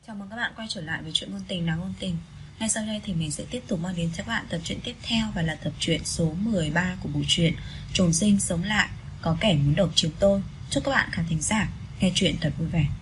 Chào mừng các bạn quay trở lại với chuyện ngôn tình đáng ngôn tình. Ngay sau đây thì mình sẽ tiếp tục mang đến cho các bạn tập truyện tiếp theo, và là tập truyện số 13 của bộ truyện Trùng sinh sống lại, có kẻ muốn độc chiếm tôi. Chúc các bạn khán thính giả nghe chuyện thật vui vẻ.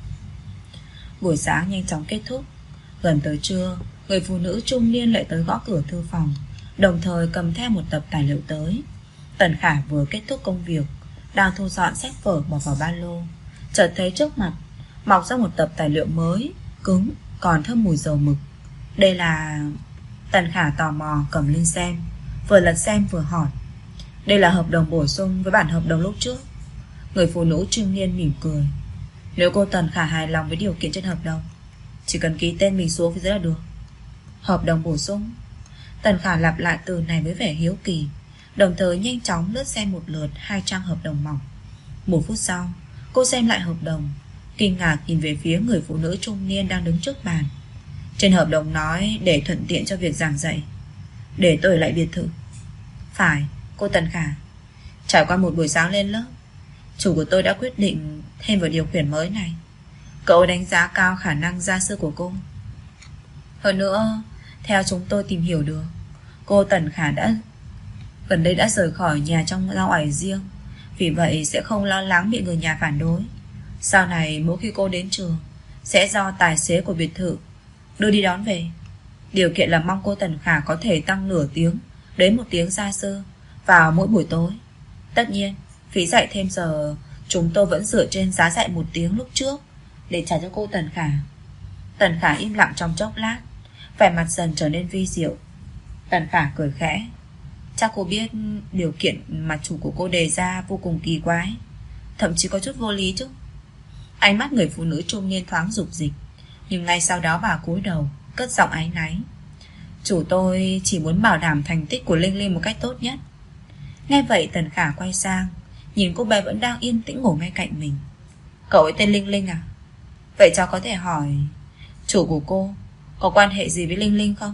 Buổi sáng nhanh chóng kết thúc. Gần tới trưa, người phụ nữ trung niên lại tới gõ cửa thư phòng, đồng thời cầm theo một tập tài liệu tới. Tần Khả vừa kết thúc công việc, đang thu dọn sách vở bỏ vào ba lô, chợt thấy trước mặt mọc ra một tập tài liệu mới, cứng, còn thơm mùi dầu mực. Đây là... Tần Khả tò mò cầm lên xem, vừa lật xem vừa hỏi. Đây là hợp đồng bổ sung với bản hợp đồng lúc trước. Người phụ nữ trung niên mỉm cười. Nếu cô Tần Khả hài lòng với điều kiện trên hợp đồng, chỉ cần ký tên mình xuống phía dưới là được. Hợp đồng bổ sung? Tần Khả lặp lại từ này với vẻ hiếu kỳ, đồng thời nhanh chóng lướt xem một lượt 2 trang hợp đồng mỏng. 1 phút sau, cô xem lại hợp đồng, kinh ngạc nhìn về phía người phụ nữ trung niên đang đứng trước bàn. Trên hợp đồng nói để thuận tiện cho việc giảng dạy, để tôi ở lại biệt thự. Phải, cô Tần Khả. Trải qua một buổi sáng lên lớp, chủ của tôi đã quyết định thêm vào điều khoản mới này. Cậu đánh giá cao khả năng gia sư của cô. Hơn nữa, theo chúng tôi tìm hiểu được, cô Tần Khả gần đây đã rời khỏi nhà trong ra ngoài riêng, vì vậy sẽ không lo lắng bị người nhà phản đối. Sau này mỗi khi cô đến trường, sẽ do tài xế của biệt thự đưa đi đón về. Điều kiện là mong cô Tần Khả có thể tăng nửa tiếng đến 1 tiếng gia sư vào mỗi buổi tối. Tất nhiên, phí dạy thêm giờ chúng tôi vẫn dựa trên giá dạy 1 tiếng lúc trước để trả cho cô Tần Khả. Tần Khả im lặng trong chốc lát, vẻ mặt dần trở nên vi diệu. Tần Khả cười khẽ. Chắc cô biết điều kiện mà chủ của cô đề ra vô cùng kỳ quái, thậm chí có chút vô lý chứ. Ánh mắt người phụ nữ trung niên thoáng dục dịch, nhưng ngay sau đó bà cúi đầu, cất giọng áy náy. Chủ tôi chỉ muốn bảo đảm thành tích của Linh Linh một cách tốt nhất. Nghe vậy Tần Khả quay sang, nhìn cô bé vẫn đang yên tĩnh ngồi ngay cạnh mình. Cậu ấy tên Linh Linh à? Vậy cháu có thể hỏi chủ của cô có quan hệ gì với Linh Linh không?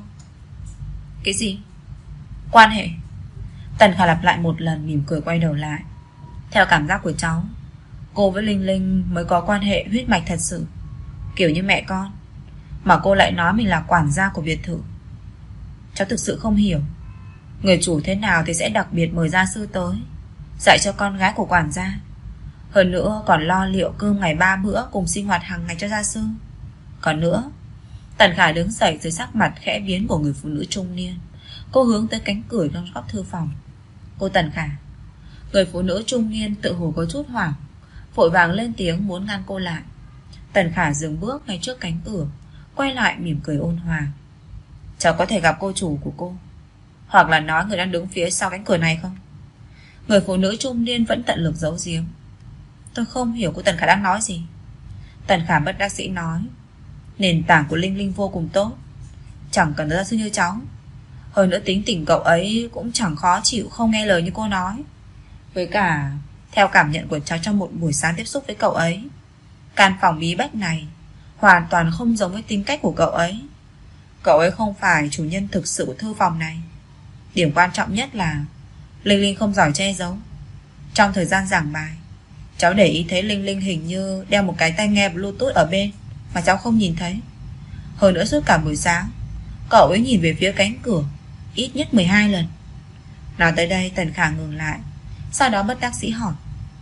Cái gì? Quan hệ? Tần Khả lặp lại một lần, mỉm cười quay đầu lại. Theo cảm giác của cháu, cô với Linh Linh mới có quan hệ huyết mạch thật sự, kiểu như mẹ con. Mà cô lại nói mình là quản gia của biệt thự. Cháu thực sự không hiểu, người chủ thế nào thì sẽ đặc biệt mời gia sư tới dạy cho con gái của quản gia, hơn nữa còn lo liệu cơm ngày 3 bữa cùng sinh hoạt hàng ngày cho gia sư. Còn nữa, Tần Khả đứng dậy dưới sắc mặt khẽ biến của người phụ nữ trung niên. Cô hướng tới cánh cửa trong góc thư phòng. Cô Tần Khả. Người phụ nữ trung niên tự hồ có chút hoảng, vội vàng lên tiếng muốn ngăn cô lại. Tần Khả dừng bước ngay trước cánh cửa, quay lại mỉm cười ôn hòa. Cháu có thể gặp cô chủ của cô, hoặc là nói người đang đứng phía sau cánh cửa này không? Người phụ nữ trung niên vẫn tận lực giấu giếm. Tôi không hiểu cô Tần Khả đang nói gì. Tần Khả bất đắc dĩ nói. Nền tảng của Linh Linh vô cùng tốt, chẳng cần gia sư như cháu. Hơn nữa tính tình cậu ấy cũng chẳng khó chịu không nghe lời như cô nói. Với cả, theo cảm nhận của cháu trong một buổi sáng tiếp xúc với cậu ấy, căn phòng bí bách này hoàn toàn không giống với tính cách của cậu ấy. Cậu ấy không phải chủ nhân thực sự của thư phòng này. Điểm quan trọng nhất là Linh Linh không giỏi che giấu. Trong thời gian giảng bài, cháu để ý thấy Linh Linh hình như đeo một cái tai nghe Bluetooth ở bên mà cháu không nhìn thấy. Hơn nữa suốt cả buổi sáng, cậu ấy nhìn về phía cánh cửa ít nhất 12 lần. Nói tới đây Tần Khả ngừng lại, sau đó bất đắc dĩ hỏi.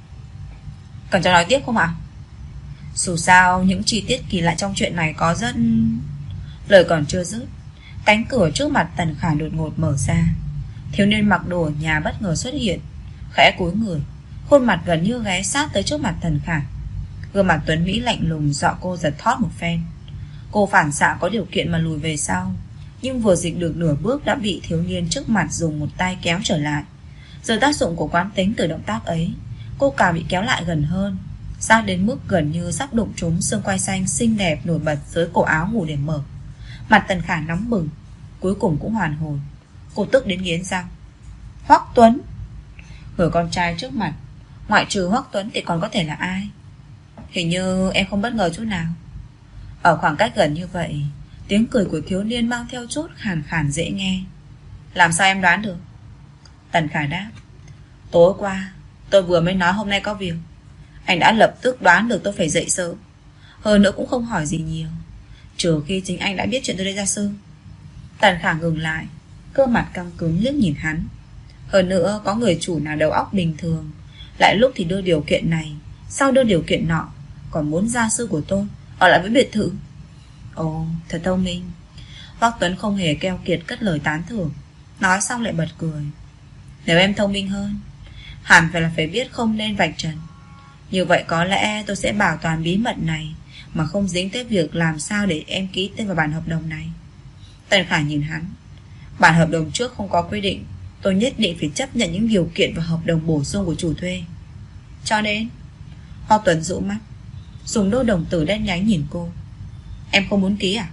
Cần cháu nói tiếp không ạ? Dù sao những chi tiết kỳ lạ trong chuyện này có rất... Lời còn chưa dứt, cánh cửa trước mặt Tần Khả đột ngột mở ra. Thiếu niên mặc đồ ở nhà bất ngờ xuất hiện, khẽ cúi người, khuôn mặt gần như ghé sát tới trước mặt Tần Khả. Gương mặt tuấn mỹ lạnh lùng dọa cô giật thót một phen. Cô phản xạ có điều kiện mà lùi về sau, nhưng vừa dịch được nửa bước đã bị thiếu niên trước mặt dùng một tay kéo trở lại. Giờ tác dụng của quán tính từ động tác ấy, cô càng bị kéo lại gần hơn, sát đến mức gần như sắp đụng trúng xương quai xanh xinh đẹp nổi bật dưới cổ áo ngủ để mở. Mặt Tần Khả nóng bừng, cuối cùng cũng hoàn hồn. Cô tức đến nghiến răng. Hoắc Tuấn. Người con trai trước mặt, ngoại trừ Hoắc Tuấn thì còn có thể là ai? Hình như em không bất ngờ chút nào. Ở khoảng cách gần như vậy, tiếng cười của thiếu niên mang theo chút khàn khàn dễ nghe. Làm sao em đoán được? Tần Khả đáp. Tối qua tôi vừa mới nói hôm nay có việc, anh đã lập tức đoán được tôi phải dậy sớm. Hơn nữa cũng không hỏi gì nhiều, Trừ khi chính anh đã biết chuyện tôi đây gia sư. Tần Khả ngừng lại, cơ mặt căng cứng liếc nhìn hắn. Hơn nữa có người chủ nào đầu óc bình thường lại lúc thì đưa điều kiện này, sau đưa điều kiện nọ, còn muốn gia sư của tôi ở lại với biệt thự. Ồ, thật thông minh. Hoắc Tuấn không hề keo kiệt cất lời tán thưởng, nói xong lại bật cười. Nếu em thông minh hơn, hẳn phải biết không nên vạch trần. Như vậy có lẽ tôi sẽ bảo toàn bí mật này, mà không dính tới việc làm sao để em ký tên vào bản hợp đồng này. Tần Khả nhìn hắn. Bản hợp đồng trước không có quy định tôi nhất định phải chấp nhận những điều kiện và hợp đồng bổ sung của chủ thuê. Cho nên Hoắc Tuấn dụ mắt, dùng đôi đồng tử đen nhánh nhìn cô. Em không muốn ký à?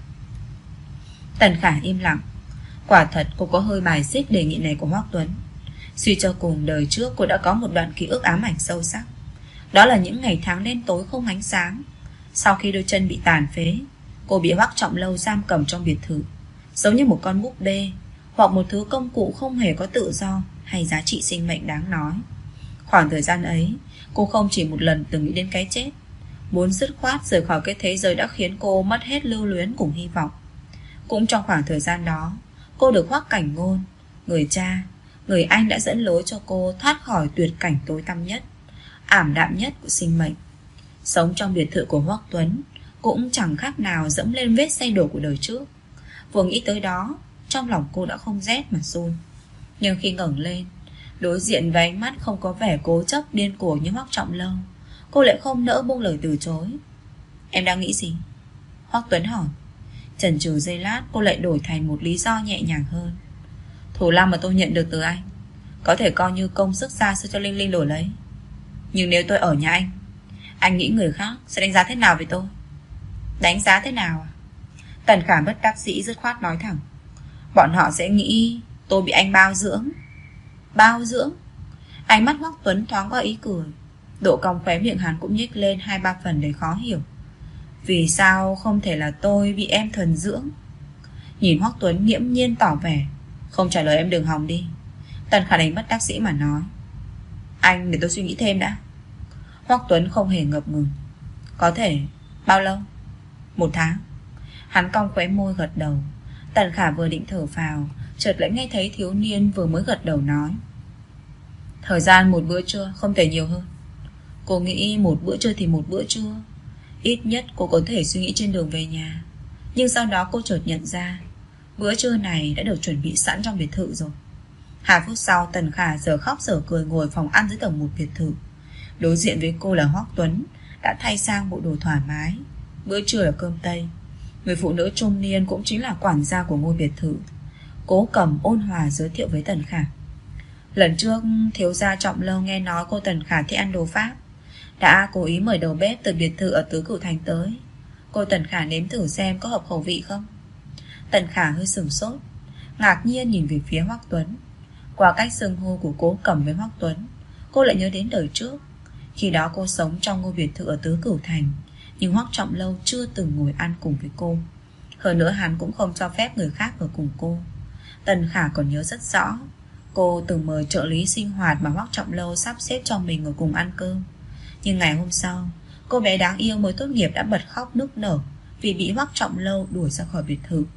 Tần Khả im lặng. Quả thật cô có hơi bài xích đề nghị này của Hoắc Tuấn. Suy cho cùng đời trước cô đã có một đoạn ký ức ám ảnh sâu sắc. Đó là những ngày tháng đen tối không ánh sáng. Sau khi đôi chân bị tàn phế, cô bị Hoắc Trọng Lâu giam cầm trong biệt thự, giống như một con búp bê hoặc một thứ công cụ không hề có tự do hay giá trị sinh mệnh đáng nói. Khoảng thời gian ấy, cô không chỉ một lần từng nghĩ đến cái chết, muốn dứt khoát rời khỏi cái thế giới đã khiến cô mất hết lưu luyến cùng hy vọng. Cũng trong khoảng thời gian đó, cô được Hoắc Cảnh Ngôn, người cha, người anh đã dẫn lối cho cô thoát khỏi tuyệt cảnh tối tăm nhất, ảm đạm nhất của sinh mệnh. Sống trong biệt thự của Hoắc Tuấn cũng chẳng khác nào dẫm lên vết xe đổ của đời trước. Vừa nghĩ tới đó, trong lòng cô đã không rét mà run. Nhưng khi ngẩng lên, đối diện với ánh mắt không có vẻ cố chấp điên cuồng như Hoắc Trọng Lâu, cô lại không nỡ buông lời từ chối. Em đang nghĩ gì? Hoắc Tuấn hỏi. Chần chừ giây lát, cô lại đổi thành một lý do nhẹ nhàng hơn. Thủ lao mà tôi nhận được từ anh có thể coi như công sức gia sư cho Linh Linh đổi lấy. Nhưng nếu tôi ở nhà anh nghĩ người khác sẽ đánh giá thế nào về tôi? Đánh giá thế nào à? Tần Khả bất đắc dĩ dứt khoát nói thẳng. Bọn họ sẽ nghĩ tôi bị anh bao dưỡng. Bao dưỡng? Ánh mắt Hoắc Tuấn thoáng qua ý cười. Độ cong khóe miệng hắn cũng nhếch lên 2-3 phần để khó hiểu. Vì sao không thể là tôi bị em thuần dưỡng? Nhìn Hoắc Tuấn nghiễm nhiên tỏ vẻ. Không trả lời em đừng hòng đi. Tần Khả đánh bất đắc dĩ mà nói. Anh để tôi suy nghĩ thêm đã. Hoắc Tuấn không hề ngập ngừng. Có thể. Bao lâu? 1 tháng. Hắn cong khóe môi gật đầu. Tần Khả vừa định thở phào, chợt lại nghe thấy thiếu niên vừa mới gật đầu nói. Thời gian 1 bữa trưa, không thể nhiều hơn. Cô nghĩ 1 bữa trưa thì 1 bữa trưa, ít nhất cô có thể suy nghĩ trên đường về nhà. Nhưng sau đó cô chợt nhận ra bữa trưa này đã được chuẩn bị sẵn trong biệt thự rồi. 2 phút sau, Tần Khả giờ khóc giờ cười ngồi phòng ăn dưới tầng 1 biệt thự. Đối diện với cô là Hoắc Tuấn, đã thay sang bộ đồ thoải mái. Bữa trưa là cơm Tây. Người phụ nữ trung niên cũng chính là quản gia của ngôi biệt thự. Cố Cầm ôn hòa giới thiệu với Tần Khả. Lần trước thiếu gia Trọng Lâu nghe nói cô Tần Khả thích ăn đồ Pháp, đã cố ý mời đầu bếp từ biệt thự ở Tứ Cửu Thành tới. Cô Tần Khả nếm thử xem có hợp khẩu vị không. Tần Khả hơi sửng sốt, ngạc nhiên nhìn về phía Hoắc Tuấn. Qua cách xưng hô của Cố Cầm với Hoắc Tuấn, cô lại nhớ đến đời trước. Khi đó cô sống trong ngôi biệt thự ở Tứ Cửu Thành, nhưng Hoắc Trọng Lâu chưa từng ngồi ăn cùng với cô. Hơn nữa hắn cũng không cho phép người khác ở cùng cô. Tần Khả còn nhớ rất rõ, cô từng mời trợ lý sinh hoạt mà Hoắc Trọng Lâu sắp xếp cho mình ở cùng ăn cơm. Nhưng ngày hôm sau, cô bé đáng yêu mới tốt nghiệp đã bật khóc nức nở vì bị Hoắc Trọng Lâu đuổi ra khỏi biệt thự.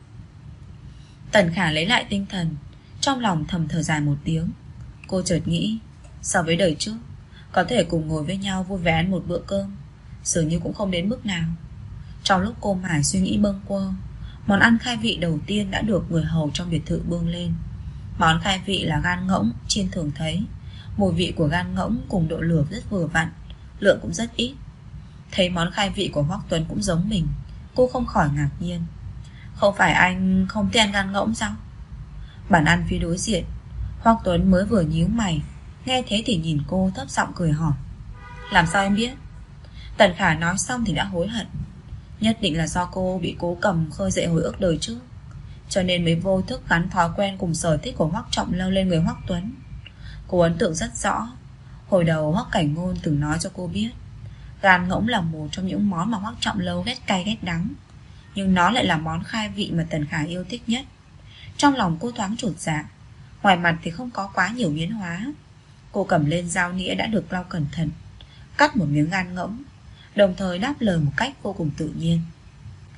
Tần Khả lấy lại tinh thần, trong lòng thầm thở dài một tiếng. Cô chợt nghĩ, so với đời trước, có thể cùng ngồi với nhau vui vẻ ăn một bữa cơm dường như cũng không đến mức nào. Trong lúc cô mải suy nghĩ bâng quơ, món ăn khai vị đầu tiên đã được người hầu trong biệt thự bưng lên. Món khai vị là gan ngỗng chiên thường thấy. Mùi vị của gan ngỗng cùng độ lửa rất vừa vặn, lượng cũng rất ít. Thấy món khai vị của Hoắc Tuấn cũng giống mình, cô không khỏi ngạc nhiên. Không phải anh không thích ăn gan ngỗng sao? Bàn ăn phía đối diện, Hoắc Tuấn mới vừa nhíu mày, nghe thế thì nhìn cô thấp giọng cười hỏi. Làm sao em biết? Tần Khả nói xong thì đã hối hận. Nhất định là do cô bị Cố Cầm khơi dậy hồi ức đời trước, cho nên mới vô thức gắn thói quen cùng sở thích của Hoắc Trọng Lâu lên người Hoắc Tuấn. Cô ấn tượng rất rõ. Hồi đầu Hoắc Cảnh Ngôn từng nói cho cô biết gan ngỗng là một trong những món mà Hoắc Trọng Lâu ghét cay ghét đắng, nhưng nó lại là món khai vị mà Tần Khả yêu thích nhất. Trong lòng cô thoáng chột dạ. Ngoài mặt thì không có quá nhiều biến hóa. Cô cầm lên dao nĩa đã được lau cẩn thận, cắt một miếng gan ngỗng, đồng thời đáp lời một cách vô cùng tự nhiên.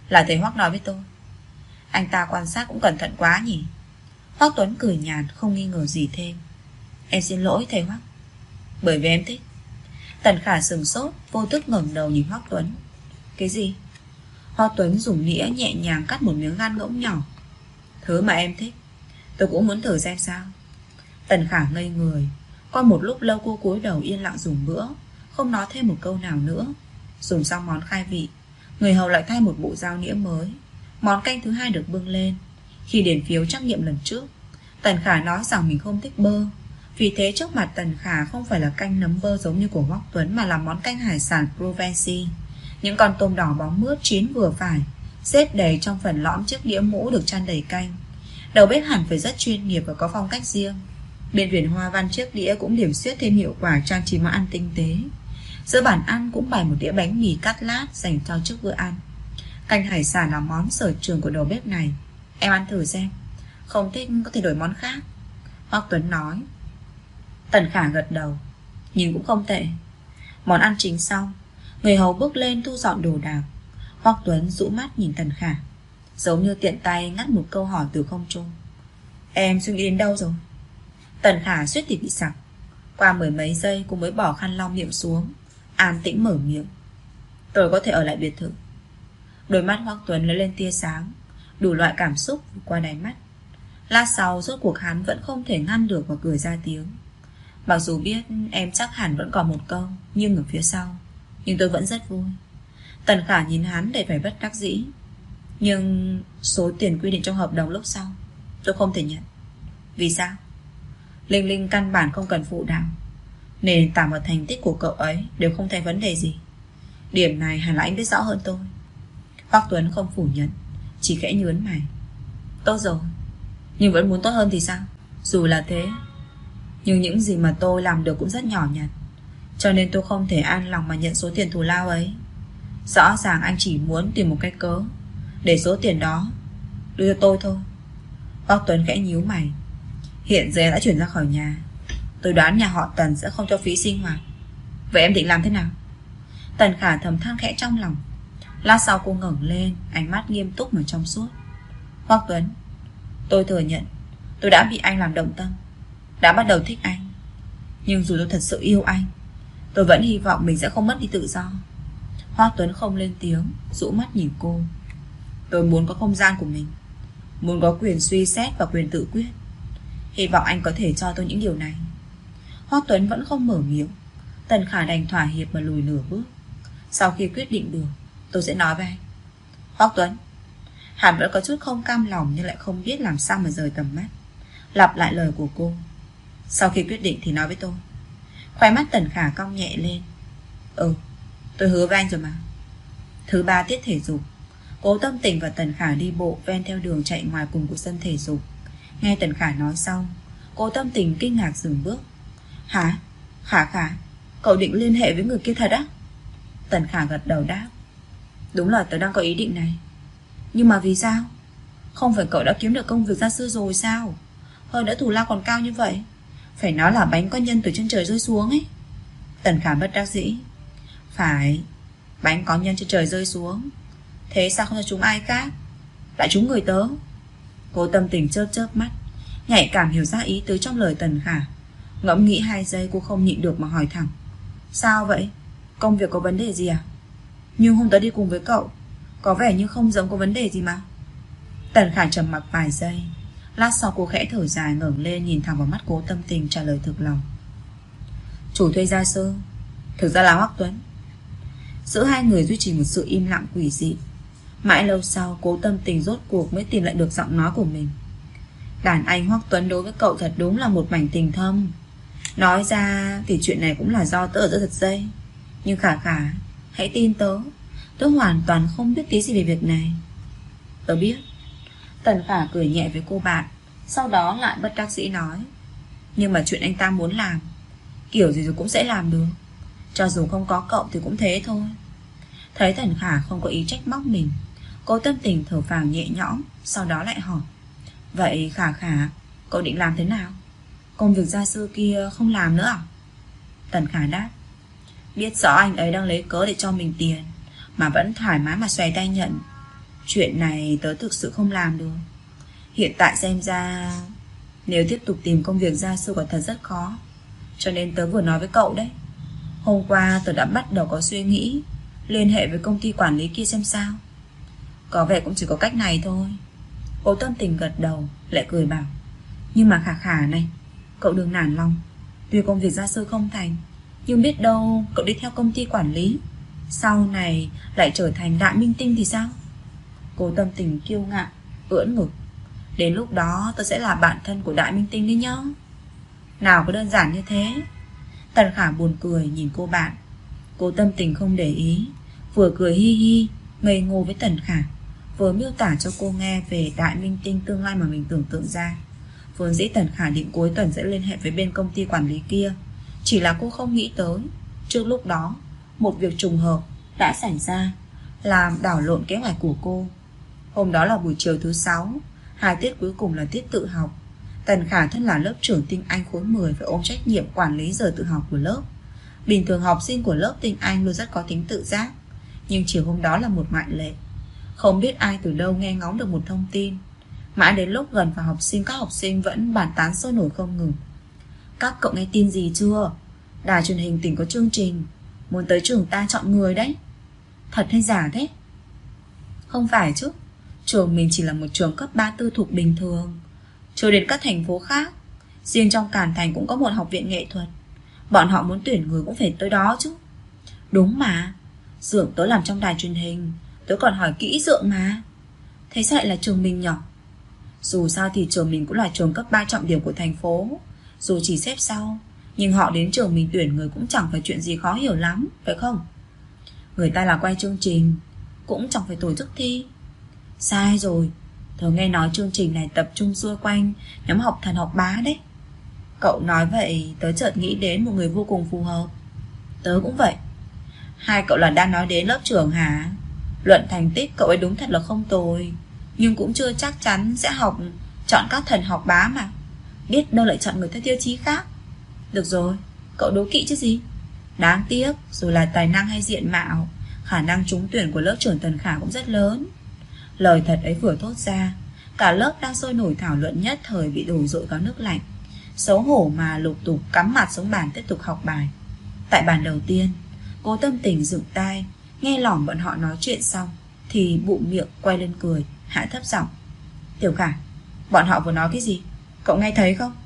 Là thầy Hoắc nói với tôi. Anh ta quan sát cũng cẩn thận quá nhỉ? Hoắc Tuấn cười nhạt, không nghi ngờ gì thêm. Em xin lỗi thầy Hoắc. Bởi vì em thích. Tần Khả sừng sốt, vô thức ngẩng đầu nhìn Hoắc Tuấn. Cái gì? Hoắc Tuấn dùng nĩa nhẹ nhàng cắt một miếng gan ngỗng nhỏ. Thứ mà em thích. Tôi cũng muốn thử xem sao. Tần Khả ngây người. Qua một lúc lâu cô cúi đầu yên lặng dùng bữa, không nói thêm một câu nào nữa. Dùng xong món khai vị, người hầu lại thay một bộ dao nĩa mới. Món canh thứ hai được bưng lên. Khi điền phiếu trắc nghiệm lần trước, Tần Khả nói rằng mình không thích bơ. Vì thế trước mặt Tần Khả không phải là canh nấm bơ giống như của Hoắc Tuấn, mà là món canh hải sản Provence. Những con tôm đỏ bóng mướt chín vừa phải, xếp đầy trong phần lõm chiếc đĩa mũ được chan đầy canh. Đầu bếp hẳn phải rất chuyên nghiệp và có phong cách riêng. Bên viền hoa văn chiếc đĩa cũng điểm xuyết thêm hiệu quả trang trí món ăn tinh tế. Giữa bàn ăn cũng bày một đĩa bánh mì cắt lát dành cho trước bữa ăn. Canh hải sản là món sở trường của đầu bếp này. Em ăn thử xem. Không thích có thể đổi món khác, Hoắc Tuấn nói. Tần Khả gật đầu. Nhìn cũng không tệ. Món ăn chính xong, người hầu bước lên thu dọn đồ đạc. Hoắc Tuấn rũ mắt nhìn Tần Khả, giống như tiện tay ngắt một câu hỏi từ không trung. Em suy nghĩ đến đâu rồi? Tần Khả suýt thì bị sặc. Qua mười mấy giây cô mới bỏ khăn lau miệng xuống, an tĩnh mở miệng. Tôi có thể ở lại biệt thự. Đôi mắt Hoắc Tuấn lấy lên tia sáng, đủ loại cảm xúc qua đáy mắt. Lát sau rốt cuộc hắn vẫn không thể ngăn được và cười ra tiếng. Mặc dù biết em chắc hẳn vẫn còn một câu nhưng ở phía sau, nhưng tôi vẫn rất vui. Tần Khả nhìn hắn để phải bất đắc dĩ. Nhưng số tiền quy định trong hợp đồng lúc sau tôi không thể nhận. Vì sao? Linh Linh căn bản không cần phụ đạo, nền tảng và thành tích của cậu ấy đều không thấy vấn đề gì. Điểm này hẳn là anh biết rõ hơn tôi. Hoắc Tuấn không phủ nhận, chỉ khẽ nhướng mày. Tốt rồi, nhưng vẫn muốn tốt hơn thì sao? Dù là thế, nhưng những gì mà tôi làm được cũng rất nhỏ nhặt, cho nên tôi không thể an lòng mà nhận số tiền thù lao ấy. Rõ ràng anh chỉ muốn tìm một cái cớ để số tiền đó đưa cho tôi thôi. Hoắc Tuấn khẽ nhíu mày. Hiện giờ đã chuyển ra khỏi nhà, tôi đoán nhà họ Tần sẽ không cho phí sinh hoạt. Vậy em định làm thế nào? Tần Khả thầm than khẽ trong lòng. Lát sau cô ngẩng lên, ánh mắt nghiêm túc mà trong suốt. Hoắc Tuấn, tôi thừa nhận tôi đã bị anh làm động tâm, đã bắt đầu thích anh. Nhưng dù tôi thật sự yêu anh, tôi vẫn hy vọng mình sẽ không mất đi tự do. Hoắc Tuấn không lên tiếng, rũ mắt nhìn cô. Tôi muốn có không gian của mình, muốn có quyền suy xét và quyền tự quyết. Hy vọng anh có thể cho tôi những điều này. Hoắc Tuấn vẫn không mở miệng. Tần Khả đành thỏa hiệp mà lùi nửa bước. Sau khi quyết định được, tôi sẽ nói với anh. Hoắc Tuấn. Hắn vẫn có chút không cam lòng, nhưng lại không biết làm sao mà rời tầm mắt. Lặp lại lời của cô. Sau khi quyết định thì nói với tôi. Khóe mắt Tần Khả cong nhẹ lên. Tôi hứa với anh rồi mà. Thứ ba tiết thể dục. Cố Tâm Tình và Tần Khả đi bộ ven theo đường chạy ngoài cùng của sân thể dục. Nghe Tần Khả nói xong, Cố Tâm Tình kinh ngạc dừng bước. Hả? Khả, cậu định liên hệ với người kia thật á? Tần Khả gật đầu đáp. Đúng là tớ đang có ý định này. Nhưng mà vì sao? Không phải cậu đã kiếm được công việc gia sư rồi sao? Hơn nữa thù lao còn cao như vậy. Phải nói là bánh có nhân từ trên trời rơi xuống ấy. Tần Khả bất đắc dĩ. Phải, bánh có nhân trên trời rơi xuống. Thế sao không cho chúng ai khác, lại chúng người tớ? Cố Tâm Tình chớp chớp mắt, nhạy cảm hiểu ra ý tứ trong lời Tần Khả. Ngẫm nghĩ 2 giây cô không nhịn được mà hỏi thẳng. Sao vậy? Công việc có vấn đề gì à? Nhưng hôm tớ đi cùng với cậu, có vẻ như không giống có vấn đề gì mà. Tần Khả trầm mặc vài giây. Lát sau cô khẽ thở dài, ngẩng lên nhìn thẳng vào mắt Cố Tâm Tình, trả lời thực lòng. Chủ thuê gia sư thực ra là Hoắc Tuấn. Giữa hai người duy trì một sự im lặng quỷ dị. Mãi lâu sau, Cố Tâm Tình rốt cuộc mới tìm lại được giọng nói của mình. Đàn anh Hoắc Tuấn đối với cậu thật đúng là một mảnh tình thâm. Nói ra thì chuyện này cũng là do tớ ở giữa giật dây. Nhưng Khả, hãy tin tớ, tớ hoàn toàn không biết tí gì về việc này. Tớ biết. Tần Khả cười nhẹ với cô bạn, sau đó lại bất đắc dĩ nói. Nhưng mà chuyện anh ta muốn làm, kiểu gì rồi cũng sẽ làm được. Cho dù không có cậu thì cũng thế thôi. Thấy Tần Khả không có ý trách móc mình, Cố Tâm Tình thở phào nhẹ nhõm, sau đó lại hỏi. Vậy Khả, cậu định làm thế nào? Công việc gia sư kia không làm nữa à? Tần Khả đáp. Biết rõ anh ấy đang lấy cớ để cho mình tiền, mà vẫn thoải mái mà xoay tay nhận, Chuyện này tớ thực sự không làm được. Hiện tại xem ra nếu tiếp tục tìm công việc gia sư quả thật rất khó. Cho nên tớ vừa nói với cậu đấy. Hôm qua tớ đã bắt đầu có suy nghĩ liên hệ với công ty quản lý kia xem sao. Có vẻ cũng chỉ có cách này thôi. Cố Tâm Tình gật đầu, lại cười bảo: nhưng mà Khả Khả này, cậu đừng nản lòng. Tuy công việc gia sư không thành, nhưng biết đâu cậu đi theo công ty quản lý, sau này lại trở thành đại minh tinh thì sao? Cố Tâm Tình kiêu ngạo ưỡn ngực: đến lúc đó tớ sẽ là bạn thân của đại minh tinh đấy nhá. Nào có đơn giản như thế. Tần Khả buồn cười nhìn cô bạn. Cố Tâm Tình không để ý, vừa cười hi hi ngây ngô với Tần Khả, vừa miêu tả cho cô nghe về đại minh tinh tương lai mà mình tưởng tượng ra. Vốn dĩ Tần Khả định cuối tuần sẽ liên hệ với bên công ty quản lý kia, chỉ là cô không nghĩ tới trước lúc đó một việc trùng hợp đã xảy ra, làm đảo lộn kế hoạch của cô. Hôm đó là buổi chiều thứ 6, hai tiết cuối cùng là tiết tự học. Tần Khả thân là lớp trưởng tinh Anh khối 10 phải ôm trách nhiệm quản lý giờ tự học của lớp. Bình thường học sinh của lớp tinh Anh luôn rất có tính tự giác, nhưng chiều hôm đó là một ngoại lệ. Không biết ai từ đâu nghe ngóng được một thông tin. Mãi đến lúc gần vào các học sinh vẫn bàn tán sôi nổi không ngừng. Các cậu nghe tin gì chưa? Đài truyền hình tỉnh có chương trình muốn tới trường ta chọn người đấy. Thật hay giả thế? Không phải chứ, trường mình chỉ là một trường cấp 3 tư thục bình thường, chưa đến các thành phố khác. Riêng trong Càn Thành cũng có một học viện nghệ thuật. Bọn họ muốn tuyển người cũng phải tới đó chứ. Đúng mà, Dượng tớ làm trong đài truyền hình, tớ còn hỏi kỹ Dượng mà. Thế sao lại là trường mình nhỉ? Dù sao thì trường mình cũng là trường cấp 3 trọng điểm của thành phố, dù chỉ xếp sau, nhưng họ đến trường mình tuyển người cũng chẳng phải chuyện gì khó hiểu lắm, phải không? Người ta là quay chương trình, cũng chẳng phải tổ chức thi. Sai rồi, tớ nghe nói chương trình này tập trung xuôi quanh nhóm học thần học bá đấy. Cậu nói vậy tớ chợt nghĩ đến một người vô cùng phù hợp. Tớ cũng vậy. Hai cậu là đang nói đến lớp trưởng hả? Luận thành tích cậu ấy đúng thật là không tồi, nhưng cũng chưa chắc chắn sẽ chọn các thần học bá mà. Biết đâu lại chọn người theo tiêu chí khác. Được rồi, cậu đố kỵ chứ gì. Đáng tiếc, dù là tài năng hay diện mạo, khả năng trúng tuyển của lớp trưởng Tần Khả cũng rất lớn. Lời thật ấy vừa thốt ra, cả lớp đang sôi nổi thảo luận nhất thời bị đổ dội vào nước lạnh. Xấu hổ mà lục tục cắm mặt xuống bàn tiếp tục học bài. Tại bàn đầu tiên, Cố Tâm Tình dựng tai nghe lỏm bọn họ nói chuyện xong thì bụng miệng quay lên cười, hạ thấp giọng: Tiểu Khả, bọn họ vừa nói cái gì? Cậu nghe thấy không?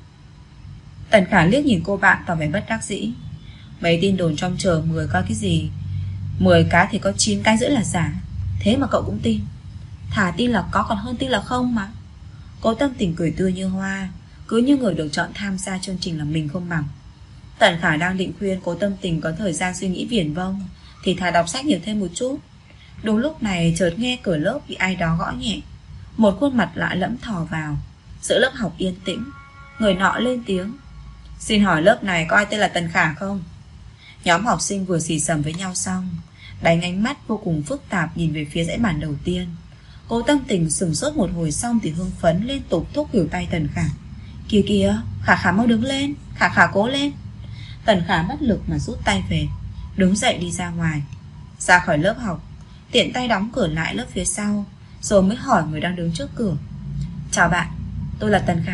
Tần Khả liếc nhìn cô bạn tỏ vẻ bất đắc dĩ. Mấy tin đồn trong trường 10 coi cái gì, 10 cái thì có 9 cái rưỡi là giả. Thế mà cậu cũng tin. Thà tin là có còn hơn tin là không mà. Cố Tâm Tình cười tươi như hoa, cứ như người được chọn tham gia chương trình là mình không bằng. Tần Khả đang định khuyên Cố Tâm Tình có thời gian suy nghĩ viển vông thì thà đọc sách nhiều thêm một chút. Đúng lúc này chợt nghe cửa lớp bị ai đó gõ nhẹ. Một khuôn mặt lạ lẫm thò vào. Giữa lớp học yên tĩnh, người nọ lên tiếng: Xin hỏi lớp này có ai tên là Tần Khả không? Nhóm học sinh vừa xì xầm với nhau xong, đánh ánh mắt vô cùng phức tạp nhìn về phía dãy bàn đầu tiên. Cố Tâm Tình sửng sốt một hồi xong thì hưng phấn liên tục thúc giục tay Tần Khả: Kìa kìa, Khả Khả mau đứng lên, Khả Khả cố lên. Tần Khả bất lực mà rút tay về, đứng dậy đi ra ngoài, ra khỏi lớp học, tiện tay đóng cửa lại lớp phía sau, rồi mới hỏi người đang đứng trước cửa: Chào bạn, tôi là Tần Khả.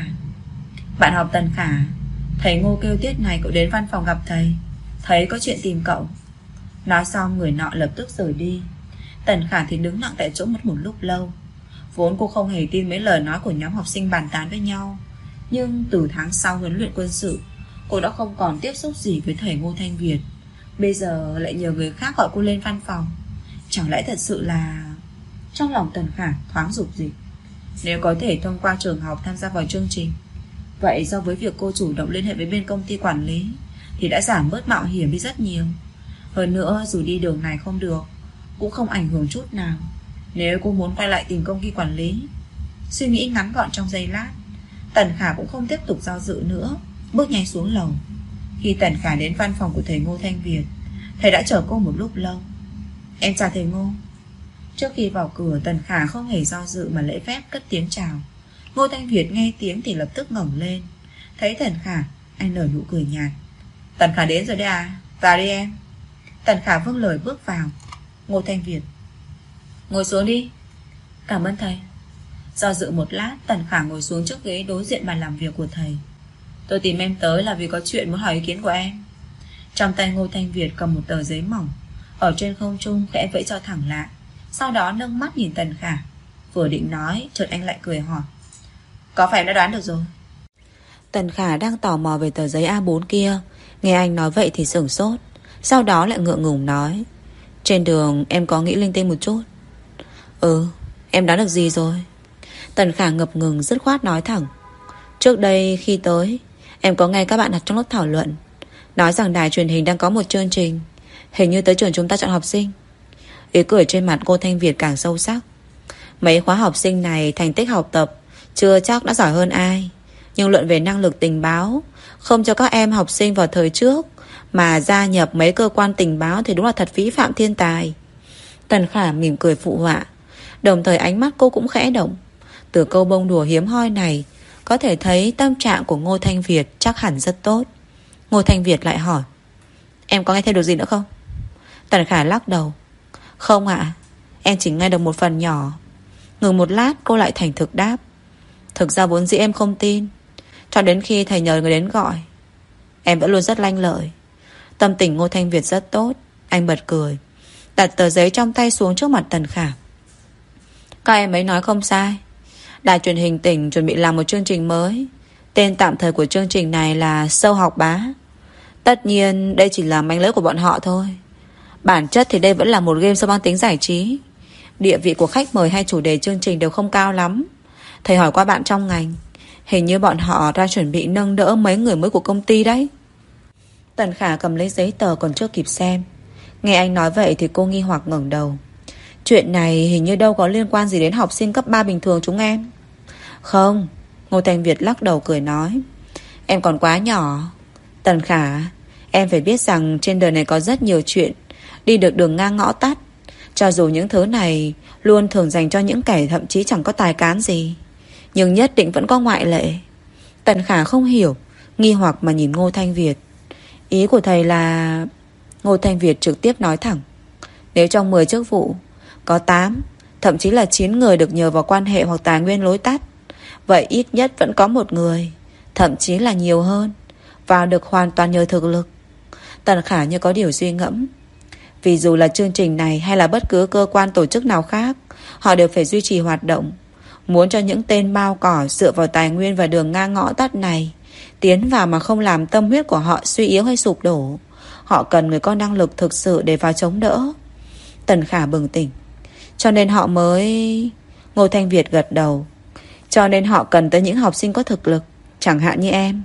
Bạn học Tần Khả, thầy Ngô kêu tiết này cậu đến văn phòng gặp thầy, thấy có chuyện tìm cậu. Nói xong người nọ lập tức rời đi. Tần Khả thì đứng lặng tại chỗ mất một lúc lâu. Vốn cô không hề tin mấy lời nói của nhóm học sinh bàn tán với nhau, nhưng từ tháng sau huấn luyện quân sự, cô đã không còn tiếp xúc gì với thầy Ngô Thanh Việt. Bây giờ lại nhờ người khác gọi cô lên văn phòng. Chẳng lẽ thật sự là... Trong lòng Tần Khả thoáng dục dịch. Nếu có thể thông qua trường học tham gia vào chương trình, vậy do với việc cô chủ động liên hệ với bên công ty quản lý thì đã giảm bớt mạo hiểm đi rất nhiều. Hơn nữa dù đi đường này không được cũng không ảnh hưởng chút nào nếu cô muốn quay lại tìm công ty quản lý. Suy nghĩ ngắn gọn trong giây lát, Tần Khả cũng không tiếp tục do dự nữa, bước nhanh xuống lầu. Khi Tần Khả đến văn phòng của thầy Ngô Thanh Việt, thầy đã chờ cô một lúc lâu. Em chào thầy Ngô. Trước khi vào cửa, Tần Khả không hề do dự mà lễ phép cất tiếng chào. Ngô Thanh Việt nghe tiếng thì lập tức ngẩng lên. Thấy Tần Khả, anh nở nụ cười nhạt. Tần Khả đến rồi đấy à? Vào đi em. Tần Khả vâng lời bước vào. Ngô Thanh Việt: Ngồi xuống đi. Cảm ơn thầy. Do dự một lát, Tần Khả ngồi xuống trước ghế đối diện bàn làm việc của thầy. Tôi tìm em tới là vì có chuyện muốn hỏi ý kiến của em. Trong tay Ngô Thanh Việt cầm một tờ giấy mỏng, ở trên không trung khẽ vẫy cho thẳng lại. Sau đó nâng mắt nhìn Tần Khả. Vừa định nói, chợt anh lại cười hỏi: có phải em đã đoán được rồi? Tần Khả đang tò mò về tờ giấy A4 kia, nghe anh nói vậy thì sửng sốt. Sau đó lại ngượng ngùng nói: trên đường em có nghĩ linh tinh một chút. Em đoán được gì rồi? Tần Khả ngập ngừng dứt khoát nói thẳng: trước đây khi tới, em có nghe các bạn đặt trong lớp thảo luận, nói rằng đài truyền hình đang có một chương trình, hình như tới trường chúng ta chọn học sinh. Ý cười trên mặt cô Thanh Việt càng sâu sắc. Mấy khóa học sinh này thành tích học tập chưa chắc đã giỏi hơn ai, nhưng luận về năng lực tình báo, không cho các em học sinh vào thời trước mà gia nhập mấy cơ quan tình báo thì đúng là thật phí phạm thiên tài. Tần Khả mỉm cười phụ họa, đồng thời ánh mắt cô cũng khẽ động. Từ câu bông đùa hiếm hoi này có thể thấy tâm trạng của Ngô Thanh Việt chắc hẳn rất tốt. Ngô Thanh Việt lại hỏi: em có nghe thêm được gì nữa không? Tần Khả lắc đầu: không ạ, em chỉ nghe được một phần nhỏ. Ngừng một lát cô lại thành thực đáp: thực ra vốn dĩ em không tin, cho đến khi thầy nhờ người đến gọi. Em vẫn luôn rất lanh lợi. Tâm tình Ngô Thanh Việt rất tốt. Anh bật cười, đặt tờ giấy trong tay xuống trước mặt Tần Khả. Các em ấy nói không sai. Đài truyền hình tỉnh chuẩn bị làm một chương trình mới. Tên tạm thời của chương trình này là Sâu Học Bá. Tất nhiên đây chỉ là manh lưới của bọn họ thôi. Bản chất thì đây vẫn là một game show mang tính giải trí. Địa vị của khách mời hay chủ đề chương trình đều không cao lắm. Thầy hỏi qua bạn trong ngành, hình như bọn họ đang chuẩn bị nâng đỡ mấy người mới của công ty đấy. Tần Khả cầm lấy giấy tờ còn chưa kịp xem. Nghe anh nói vậy thì cô nghi hoặc ngẩng đầu. Chuyện này hình như đâu có liên quan gì đến học sinh cấp 3 bình thường chúng em. Không. Ngô Thanh Việt lắc đầu cười nói: em còn quá nhỏ. Tần Khả, em phải biết rằng trên đời này có rất nhiều chuyện đi được đường ngang ngõ tắt. Cho dù những thứ này luôn thường dành cho những kẻ thậm chí chẳng có tài cán gì, nhưng nhất định vẫn có ngoại lệ. Tần Khả không hiểu, nghi hoặc mà nhìn Ngô Thanh Việt. Ý của thầy là... Ngô Thanh Việt trực tiếp nói thẳng: nếu trong 10 chức vụ có 8, thậm chí là 9 người được nhờ vào quan hệ hoặc tài nguyên lối tắt, vậy ít nhất vẫn có một người, thậm chí là nhiều hơn, vào được hoàn toàn nhờ thực lực. Tần Khả như có điều suy ngẫm. Vì dù là chương trình này hay là bất cứ cơ quan tổ chức nào khác, họ đều phải duy trì hoạt động. Muốn cho những tên bao cỏ dựa vào tài nguyên và đường ngang ngõ tắt này tiến vào mà không làm tâm huyết của họ suy yếu hay sụp đổ, họ cần người có năng lực thực sự để vào chống đỡ. Tần Khả bừng tỉnh. Cho nên họ mới... Ngô Thanh Việt gật đầu. Cho nên họ cần tới những học sinh có thực lực, chẳng hạn như em.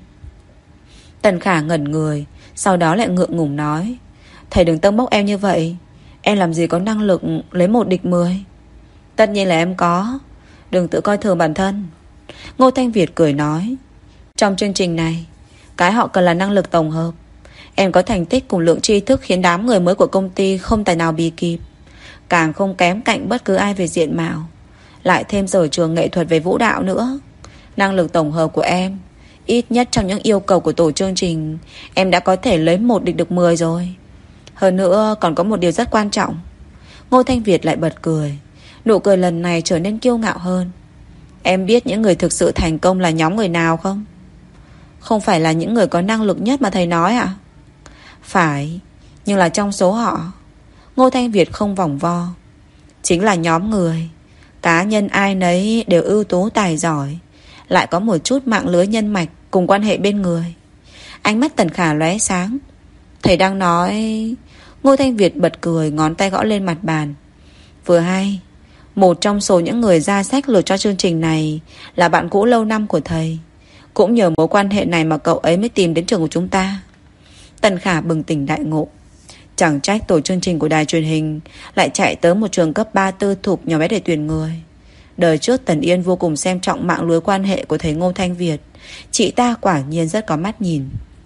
Tần Khả ngẩn người, sau đó lại ngượng ngùng nói: thầy đừng tâng bốc em như vậy. Em làm gì có năng lực lấy 1 địch 10. Tất nhiên là em có. Đừng tự coi thường bản thân. Ngô Thanh Việt cười nói: trong chương trình này, cái họ cần là năng lực tổng hợp. Em có thành tích cùng lượng tri thức khiến đám người mới của công ty không tài nào bì kịp, càng không kém cạnh bất cứ ai về diện mạo. Lại thêm sở trường nghệ thuật về vũ đạo nữa. Năng lực tổng hợp của em, ít nhất trong những yêu cầu của tổ chương trình, em đã có thể lấy 1 địch được 10 rồi. Hơn nữa còn có một điều rất quan trọng. Ngô Thanh Việt lại bật cười. Nụ cười lần này trở nên kiêu ngạo hơn. Em biết những người thực sự thành công là nhóm người nào không? Không phải là những người có năng lực nhất mà thầy nói à? Phải, nhưng là trong số họ. Ngô Thanh Việt không vòng vo. Chính là nhóm người cá nhân ai nấy đều ưu tú tài giỏi, lại có một chút mạng lưới nhân mạch cùng quan hệ bên người. Ánh mắt Tần Khả lóe sáng. Thầy đang nói... Ngô Thanh Việt bật cười, ngón tay gõ lên mặt bàn. Vừa hay, một trong số những người ra sách lược cho chương trình này là bạn cũ lâu năm của thầy. Cũng nhờ mối quan hệ này mà cậu ấy mới tìm đến trường của chúng ta. Tần Khả bừng tỉnh đại ngộ. Chẳng trách tổ chương trình của đài truyền hình lại chạy tới một trường cấp 3 tư thục nhỏ bé để tuyển người. Đời trước Tần Yên vô cùng xem trọng mạng lưới quan hệ của thầy Ngô Thanh Việt. Chị ta quả nhiên rất có mắt nhìn.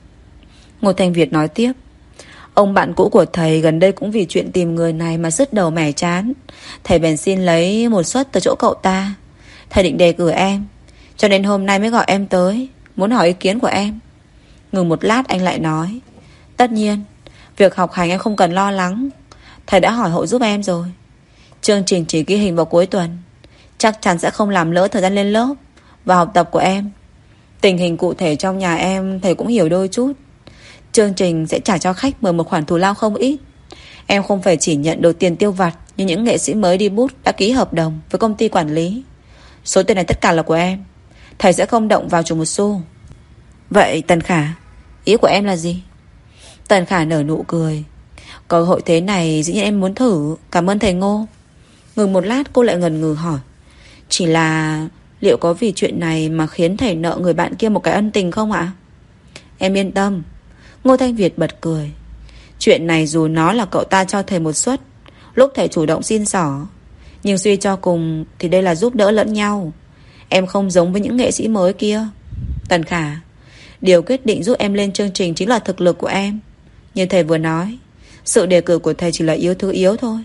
Ngô Thanh Việt nói tiếp: ông bạn cũ của thầy gần đây cũng vì chuyện tìm người này mà sứt đầu mẻ chán. Thầy bèn xin lấy một suất từ chỗ cậu ta. Thầy định đề cử em, cho nên hôm nay mới gọi em tới, muốn hỏi ý kiến của em. Ngừng một lát anh lại nói: tất nhiên, việc học hành em không cần lo lắng. Thầy đã hỏi hộ giúp em rồi. Chương trình chỉ ghi hình vào cuối tuần, chắc chắn sẽ không làm lỡ thời gian lên lớp và học tập của em. Tình hình cụ thể trong nhà em thầy cũng hiểu đôi chút. Chương trình sẽ trả cho khách mời một khoản thù lao không ít. Em không phải chỉ nhận được tiền tiêu vặt như những nghệ sĩ mới đi bút đã ký hợp đồng với công ty quản lý. Số tiền này tất cả là của em. Thầy sẽ không động vào chủ một xu. Vậy Tần Khả, ý của em là gì? Tần Khả nở nụ cười. Cơ hội thế này dĩ nhiên em muốn thử. Cảm ơn thầy Ngô. Ngừng một lát cô lại ngần ngừ hỏi, chỉ là liệu có vì chuyện này mà khiến thầy nợ người bạn kia một cái ân tình không ạ? Em yên tâm. Ngô Thanh Việt bật cười. Chuyện này dù nó là cậu ta cho thầy một suất lúc thầy chủ động xin xỏ, nhưng suy cho cùng thì đây là giúp đỡ lẫn nhau. Em không giống với những nghệ sĩ mới kia. Tần Khả, điều quyết định giúp em lên chương trình chính là thực lực của em. Như thầy vừa nói, sự đề cử của thầy chỉ là yếu thứ yếu thôi.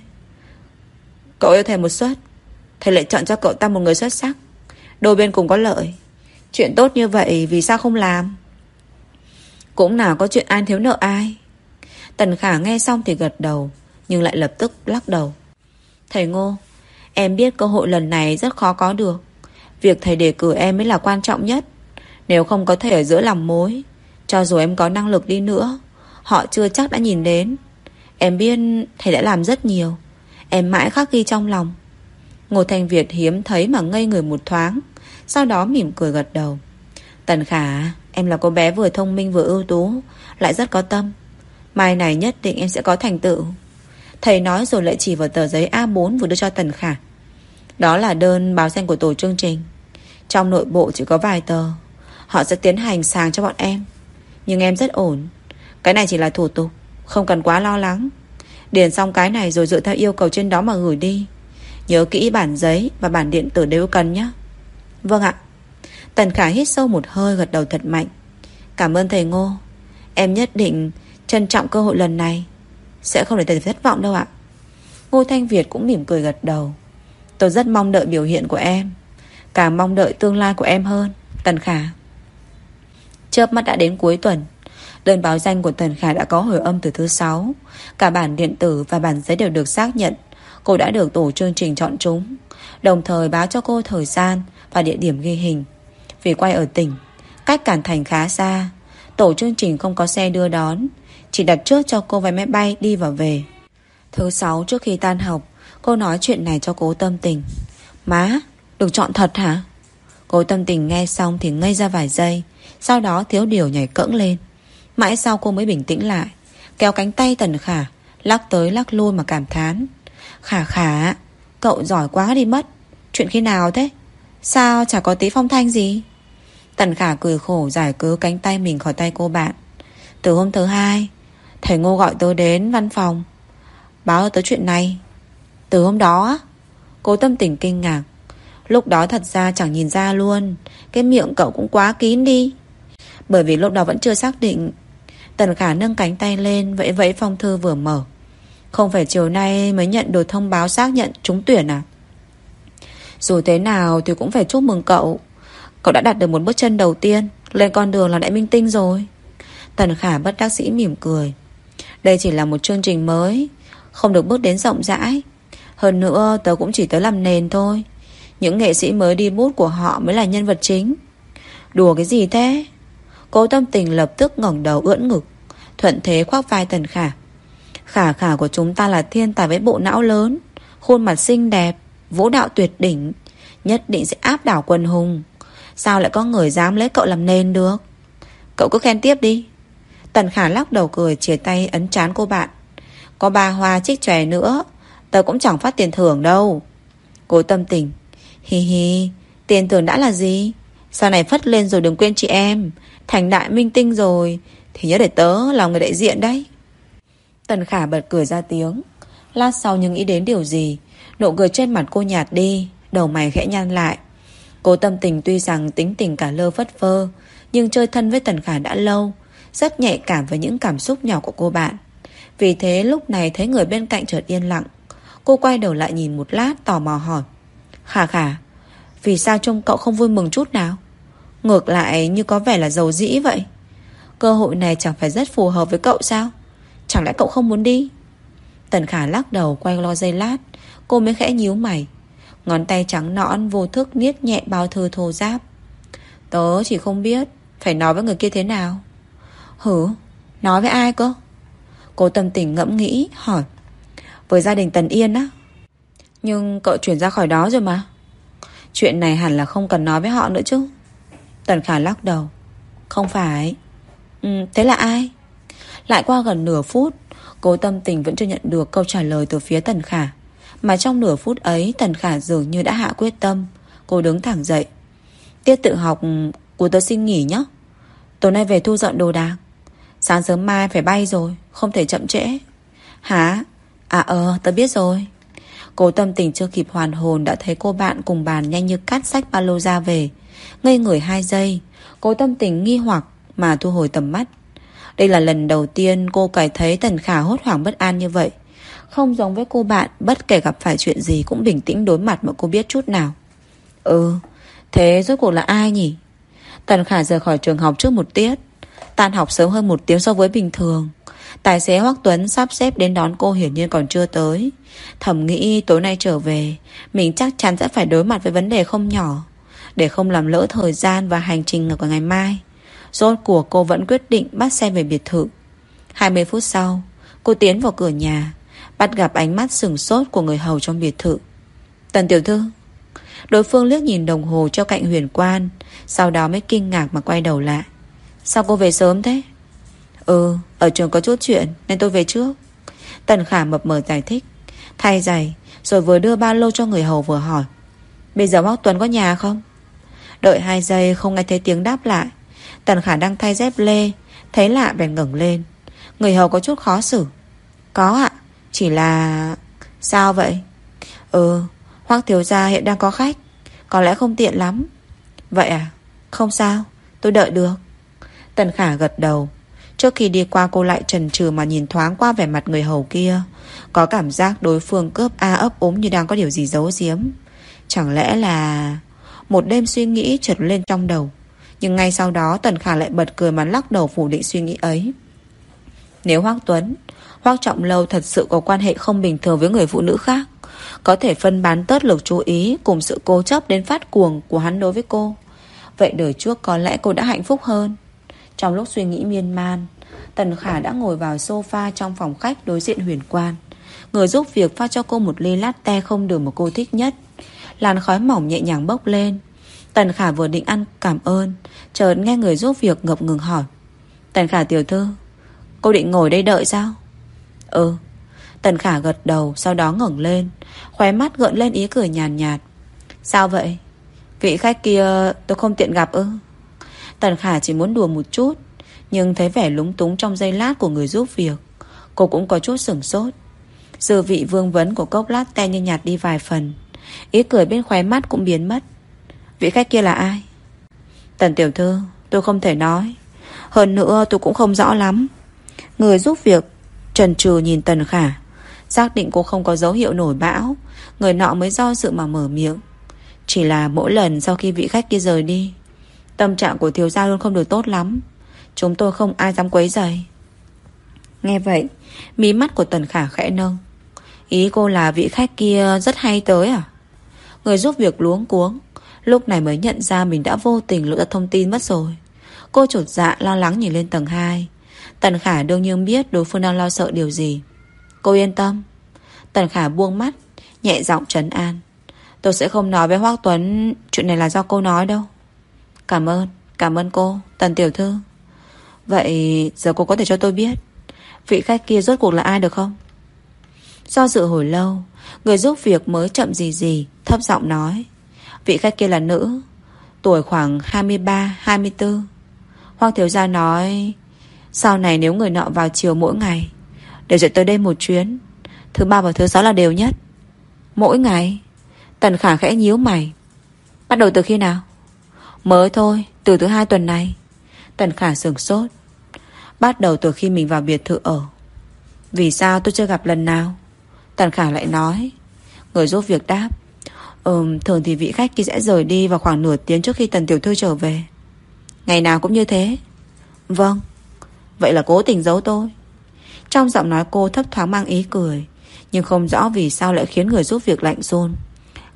Cậu yêu thầy một suất, thầy lại chọn cho cậu ta một người xuất sắc. Đôi bên cùng có lợi. Chuyện tốt như vậy vì sao không làm? Cũng nào có chuyện ai thiếu nợ ai. Tần Khả nghe xong thì gật đầu, nhưng lại lập tức lắc đầu. Thầy Ngô, em biết cơ hội lần này rất khó có được. Việc thầy đề cử em mới là quan trọng nhất. Nếu không có thầy ở giữa làm mối, cho dù em có năng lực đi nữa, họ chưa chắc đã nhìn đến. Em biết thầy đã làm rất nhiều, em mãi khắc ghi trong lòng. Ngô Thanh Việt hiếm thấy mà ngây người một thoáng, sau đó mỉm cười gật đầu. Tần Khả, em là cô bé vừa thông minh vừa ưu tú, lại rất có tâm. Mai này nhất định em sẽ có thành tựu. Thầy nói rồi lại chỉ vào tờ giấy A4 vừa đưa cho Tần Khả. Đó là đơn báo danh của tổ chương trình. Trong nội bộ chỉ có vài tờ. Họ sẽ tiến hành sàng cho bọn em. Nhưng em rất ổn. Cái này chỉ là thủ tục, không cần quá lo lắng. Điền xong cái này rồi dựa theo yêu cầu trên đó mà gửi đi. Nhớ kỹ bản giấy và bản điện tử đều cần nhé. Vâng ạ. Tần Khả hít sâu một hơi, gật đầu thật mạnh. Cảm ơn thầy Ngô. Em nhất định trân trọng cơ hội lần này, sẽ không để thầy thất vọng đâu ạ. Ngô Thanh Việt cũng mỉm cười gật đầu. Tôi rất mong đợi biểu hiện của em, càng mong đợi tương lai của em hơn, Tần Khả. Chớp mắt đã đến cuối tuần. Đơn báo danh của Tần Khả đã có hồi âm từ thứ 6. Cả bản điện tử và bản giấy đều được xác nhận. Cô đã được tổ chương trình chọn trúng, đồng thời báo cho cô thời gian và địa điểm ghi hình. Vì quay ở tỉnh, cách Cản Thành khá xa, tổ chương trình không có xe đưa đón, chỉ đặt trước cho cô vé máy bay đi và về. Thứ 6 trước khi tan học, cô nói chuyện này cho Cố Tâm Tình. Má, được chọn thật hả? Cố Tâm Tình nghe xong thì ngây ra vài giây, sau đó thiếu điều nhảy cẫng lên. Mãi sau cô mới bình tĩnh lại, kéo cánh tay Tần Khả, lắc tới lắc lui mà cảm thán. Khả, cậu giỏi quá đi mất. Chuyện khi nào thế? Sao chả có tí phong thanh gì? Tần Khả cười khổ giải cứu cánh tay mình khỏi tay cô bạn. Từ hôm thứ 2, thầy Ngô gọi tớ đến văn phòng, báo tớ chuyện này. Từ hôm đó á? Cố Tâm Tình kinh ngạc. Lúc đó thật ra chẳng nhìn ra luôn. Cái miệng cậu cũng quá kín đi. Bởi vì lúc đó vẫn chưa xác định. Tần Khả nâng cánh tay lên, vẫy vẫy phong thư vừa mở. Không phải chiều nay mới nhận được thông báo xác nhận trúng tuyển à? Dù thế nào thì cũng phải chúc mừng cậu. Cậu đã đạt được một bước chân đầu tiên lên con đường là đại minh tinh rồi. Tần Khả bất đắc dĩ mỉm cười. Đây chỉ là một chương trình mới, không được bước đến rộng rãi. Hơn nữa tớ cũng chỉ tới làm nền thôi. Những nghệ sĩ mới đi bút của họ mới là nhân vật chính. Đùa cái gì thế? Cố Tâm Tình lập tức ngẩng đầu ưỡn ngực, thuận thế khoác vai Tần Khả. Khả của chúng ta là thiên tài với bộ não lớn, khuôn mặt xinh đẹp, vũ đạo tuyệt đỉnh, nhất định sẽ áp đảo quần hùng. Sao lại có người dám lấy cậu làm nền được? Cậu cứ khen tiếp đi. Tần Khả lắc đầu cười, chìa tay ấn trán cô bạn. Có 3 hoa trích chòe nữa, tớ cũng chẳng phát tiền thưởng đâu. Cố Tâm Tình. Hi, tiền thưởng đã là gì? Sau này phất lên rồi đừng quên chị em. Thành đại minh tinh rồi thì nhớ để tớ làm người đại diện đấy. Tần Khả bật cười ra tiếng. Lát sau nhưng nghĩ đến điều gì, nụ cười trên mặt cô nhạt đi, đầu mày khẽ nhăn lại. Cố Tâm Tình tuy rằng tính tình cả lơ phất phơ, nhưng chơi thân với Tần Khả đã lâu, rất nhạy cảm với những cảm xúc nhỏ của cô bạn. Vì thế lúc này thấy người bên cạnh chợt yên lặng, cô quay đầu lại nhìn một lát, tò mò hỏi. Khả, vì sao trông cậu không vui mừng chút nào? Ngược lại như có vẻ là giàu dĩ vậy. Cơ hội này chẳng phải rất phù hợp với cậu sao? Chẳng lẽ cậu không muốn đi? Tần Khả lắc đầu, quay lo giây lát, cô mới khẽ nhíu mày. Ngón tay trắng nõn vô thức niết nhẹ bao thư thô ráp. Tớ chỉ không biết phải nói với người kia thế nào. Hử? Nói với ai cơ? Cô Tâm Tình ngẫm nghĩ hỏi. Với gia đình Tần Yên á. Nhưng cậu chuyển ra khỏi đó rồi mà. Chuyện này hẳn là không cần nói với họ nữa chứ. Tần Khả lắc đầu. Không phải. Thế là ai? Lại qua gần nửa phút, Cố Tâm Tình vẫn chưa nhận được câu trả lời từ phía Tần Khả. Mà trong nửa phút ấy, Tần Khả dường như đã hạ quyết tâm. Cô đứng thẳng dậy. Tiết tự học của tớ xin nghỉ nhé. Tối nay về thu dọn đồ đạc. Sáng sớm mai phải bay rồi, không thể chậm trễ. Hả? Tớ biết rồi. Cố Tâm Tình chưa kịp hoàn hồn đã thấy cô bạn cùng bàn nhanh như cắt xách ba lô ra về. Ngây người 2 giây, Cố Tâm Tình nghi hoặc mà thu hồi tầm mắt. Đây là lần đầu tiên cô cảm thấy Tần Khả hốt hoảng bất an như vậy. Không giống với cô bạn, bất kể gặp phải chuyện gì cũng bình tĩnh đối mặt mà cô biết chút nào. Thế rốt cuộc là ai nhỉ? Tần Khả rời khỏi trường học trước một tiết, tan học sớm hơn 1 tiếng so với bình thường. Tài xế Hoắc Tuấn sắp xếp đến đón cô hiển nhiên còn chưa tới. Thầm nghĩ tối nay trở về mình chắc chắn sẽ phải đối mặt với vấn đề không nhỏ. Để không làm lỡ thời gian và hành trình của ngày mai, rốt cuộc cô vẫn quyết định bắt xe về biệt thự. 20 phút sau, cô tiến vào cửa nhà, bắt gặp ánh mắt sửng sốt của người hầu trong biệt thự. Tần tiểu thư. Đối phương liếc nhìn đồng hồ treo cạnh huyền quan, sau đó mới kinh ngạc mà quay đầu lại. Sao cô về sớm thế? Ở trường có chút chuyện nên tôi về trước. Tần Khả mập mờ giải thích. Thay giày rồi vừa đưa ba lô cho người hầu vừa hỏi. Bây giờ Hoắc Tuấn có nhà không? Đợi 2 giây không nghe thấy tiếng đáp lại. Tần Khả đang thay dép lê, thấy lạ bèn ngẩng lên. Người hầu có chút khó xử. Có ạ, chỉ là... Sao vậy? Hoắc thiếu gia hiện đang có khách, có lẽ không tiện lắm. Vậy à? Không sao, tôi đợi được. Tần Khả gật đầu. Trước khi đi qua cô lại chần chừ mà nhìn thoáng qua vẻ mặt người hầu kia. Có cảm giác đối phương cướp ấp úng như đang có điều gì giấu giếm. Chẳng lẽ là... Một đêm suy nghĩ chợt lên trong đầu. Nhưng ngay sau đó Tần Khả lại bật cười mà lắc đầu phủ định suy nghĩ ấy. Nếu Hoắc Tuấn, Hoắc Trọng Lâu thật sự có quan hệ không bình thường với người phụ nữ khác, có thể phân bán tất lực chú ý cùng sự cố chấp đến phát cuồng của hắn đối với cô, vậy đời trước có lẽ cô đã hạnh phúc hơn. Trong lúc suy nghĩ miên man, Tần Khả đã ngồi vào sofa trong phòng khách đối diện huyền quan. Người giúp việc pha cho cô một ly latte không đường mà cô thích nhất. Làn khói mỏng nhẹ nhàng bốc lên. Tần Khả vừa định ăn cảm ơn, chợt nghe người giúp việc ngập ngừng hỏi. Tần Khả tiểu thư, cô định ngồi đây đợi sao? Tần Khả gật đầu, sau đó ngẩng lên, khóe mắt gợn lên ý cười nhàn nhạt. Sao vậy? Vị khách kia tôi không tiện gặp ư? Tần Khả chỉ muốn đùa một chút, nhưng thấy vẻ lúng túng trong giây lát của người giúp việc, cô cũng có chút sửng sốt. Dư vị vương vấn của cốc latte như nhạt đi vài phần. Ý cười bên khóe mắt cũng biến mất. Vị khách kia là ai? Tần tiểu thư, tôi không thể nói. Hơn nữa tôi cũng không rõ lắm. Người giúp việc chần chừ nhìn Tần Khả, xác định cô không có dấu hiệu nổi bão, người nọ mới do dự mà mở miệng. Chỉ là mỗi lần sau khi vị khách kia rời đi, tâm trạng của thiếu gia luôn không được tốt lắm. Chúng tôi không ai dám quấy rầy. Nghe vậy, mí mắt của Tần Khả khẽ nâng. Ý cô là vị khách kia rất hay tới à? Người giúp việc luống cuống, lúc này mới nhận ra mình đã vô tình lộ ra thông tin mất rồi. Cô chột dạ lo lắng nhìn lên tầng 2. Tần Khả đương nhiên biết đối phương đang lo sợ điều gì. Cô yên tâm. Tần Khả buông mắt, nhẹ giọng trấn an. Tôi sẽ không nói với Hoắc Tuấn chuyện này là do cô nói đâu. Cảm ơn cô, Tần tiểu thư. Vậy giờ cô có thể cho tôi biết vị khách kia rốt cuộc là ai được không? Do dự hồi lâu, người giúp việc mới chậm gì thấp giọng nói. Vị khách kia là nữ, tuổi khoảng 23-24. Hoắc thiếu gia nói sau này nếu người nọ vào chiều mỗi ngày đều chạy tới đây một chuyến, thứ 3 và thứ 6 là đều nhất. Mỗi ngày? Tần Khả khẽ nhíu mày. Bắt đầu từ khi nào? Mới thôi, từ thứ 2 tuần này. Tần Khả sửng sốt. Bắt đầu từ khi mình vào biệt thự ở. Vì sao tôi chưa gặp lần nào? Tần Khả lại nói. Người giúp việc đáp. Thường thì vị khách kia sẽ rời đi vào khoảng nửa tiếng trước khi Tần tiểu thư trở về. Ngày nào cũng như thế? Vâng. Vậy là cố tình giấu tôi. Trong giọng nói cô thấp thoáng mang ý cười, nhưng không rõ vì sao lại khiến người giúp việc lạnh run.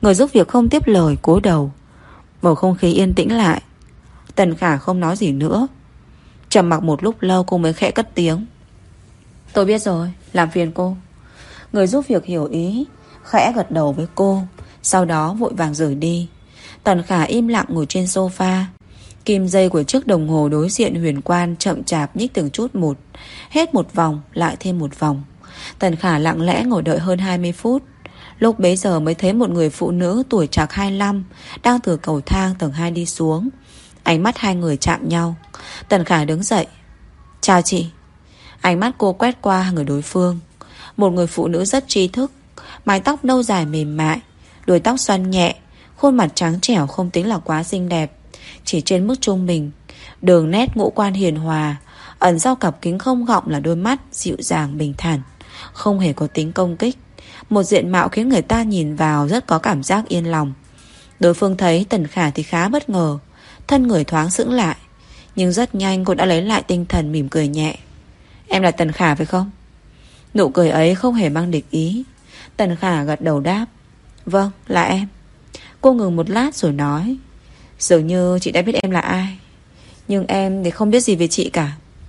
Người giúp việc không tiếp lời, cúi đầu. Bầu không khí yên tĩnh lại. Tần Khả không nói gì nữa. Trầm mặc một lúc lâu cô mới khẽ cất tiếng. Tôi biết rồi, làm phiền cô. Người giúp việc hiểu ý, khẽ gật đầu với cô, sau đó vội vàng rời đi. Tần Khả im lặng ngồi trên sofa. Kim dây của chiếc đồng hồ đối diện huyền quan chậm chạp nhích từng chút một. Hết một vòng, lại thêm một vòng. Tần Khả lặng lẽ ngồi đợi hơn 20 phút. Lúc bấy giờ mới thấy một người phụ nữ tuổi trạc 25 đang từ cầu thang tầng 2 đi xuống. Ánh mắt hai người chạm nhau. Tần Khả đứng dậy. Chào chị. Ánh mắt cô quét qua người đối phương. Một người phụ nữ rất trí thức, mái tóc nâu dài mềm mại, đuôi tóc xoăn nhẹ, khuôn mặt trắng trẻo không tính là quá xinh đẹp, chỉ trên mức trung bình. Đường nét ngũ quan hiền hòa, ẩn sau cặp kính không gọng là đôi mắt dịu dàng bình thản, không hề có tính công kích. Một diện mạo khiến người ta nhìn vào rất có cảm giác yên lòng. Đối phương thấy Tần Khả thì khá bất ngờ, thân người thoáng sững lại, nhưng rất nhanh cô đã lấy lại tinh thần, mỉm cười nhẹ. Em là Tần Khả phải không? Nụ cười ấy không hề mang địch ý. Tần Khả gật đầu đáp. Vâng, là em. Cô ngừng một lát rồi nói. Dường như chị đã biết em là ai, nhưng em thì không biết gì về chị cả.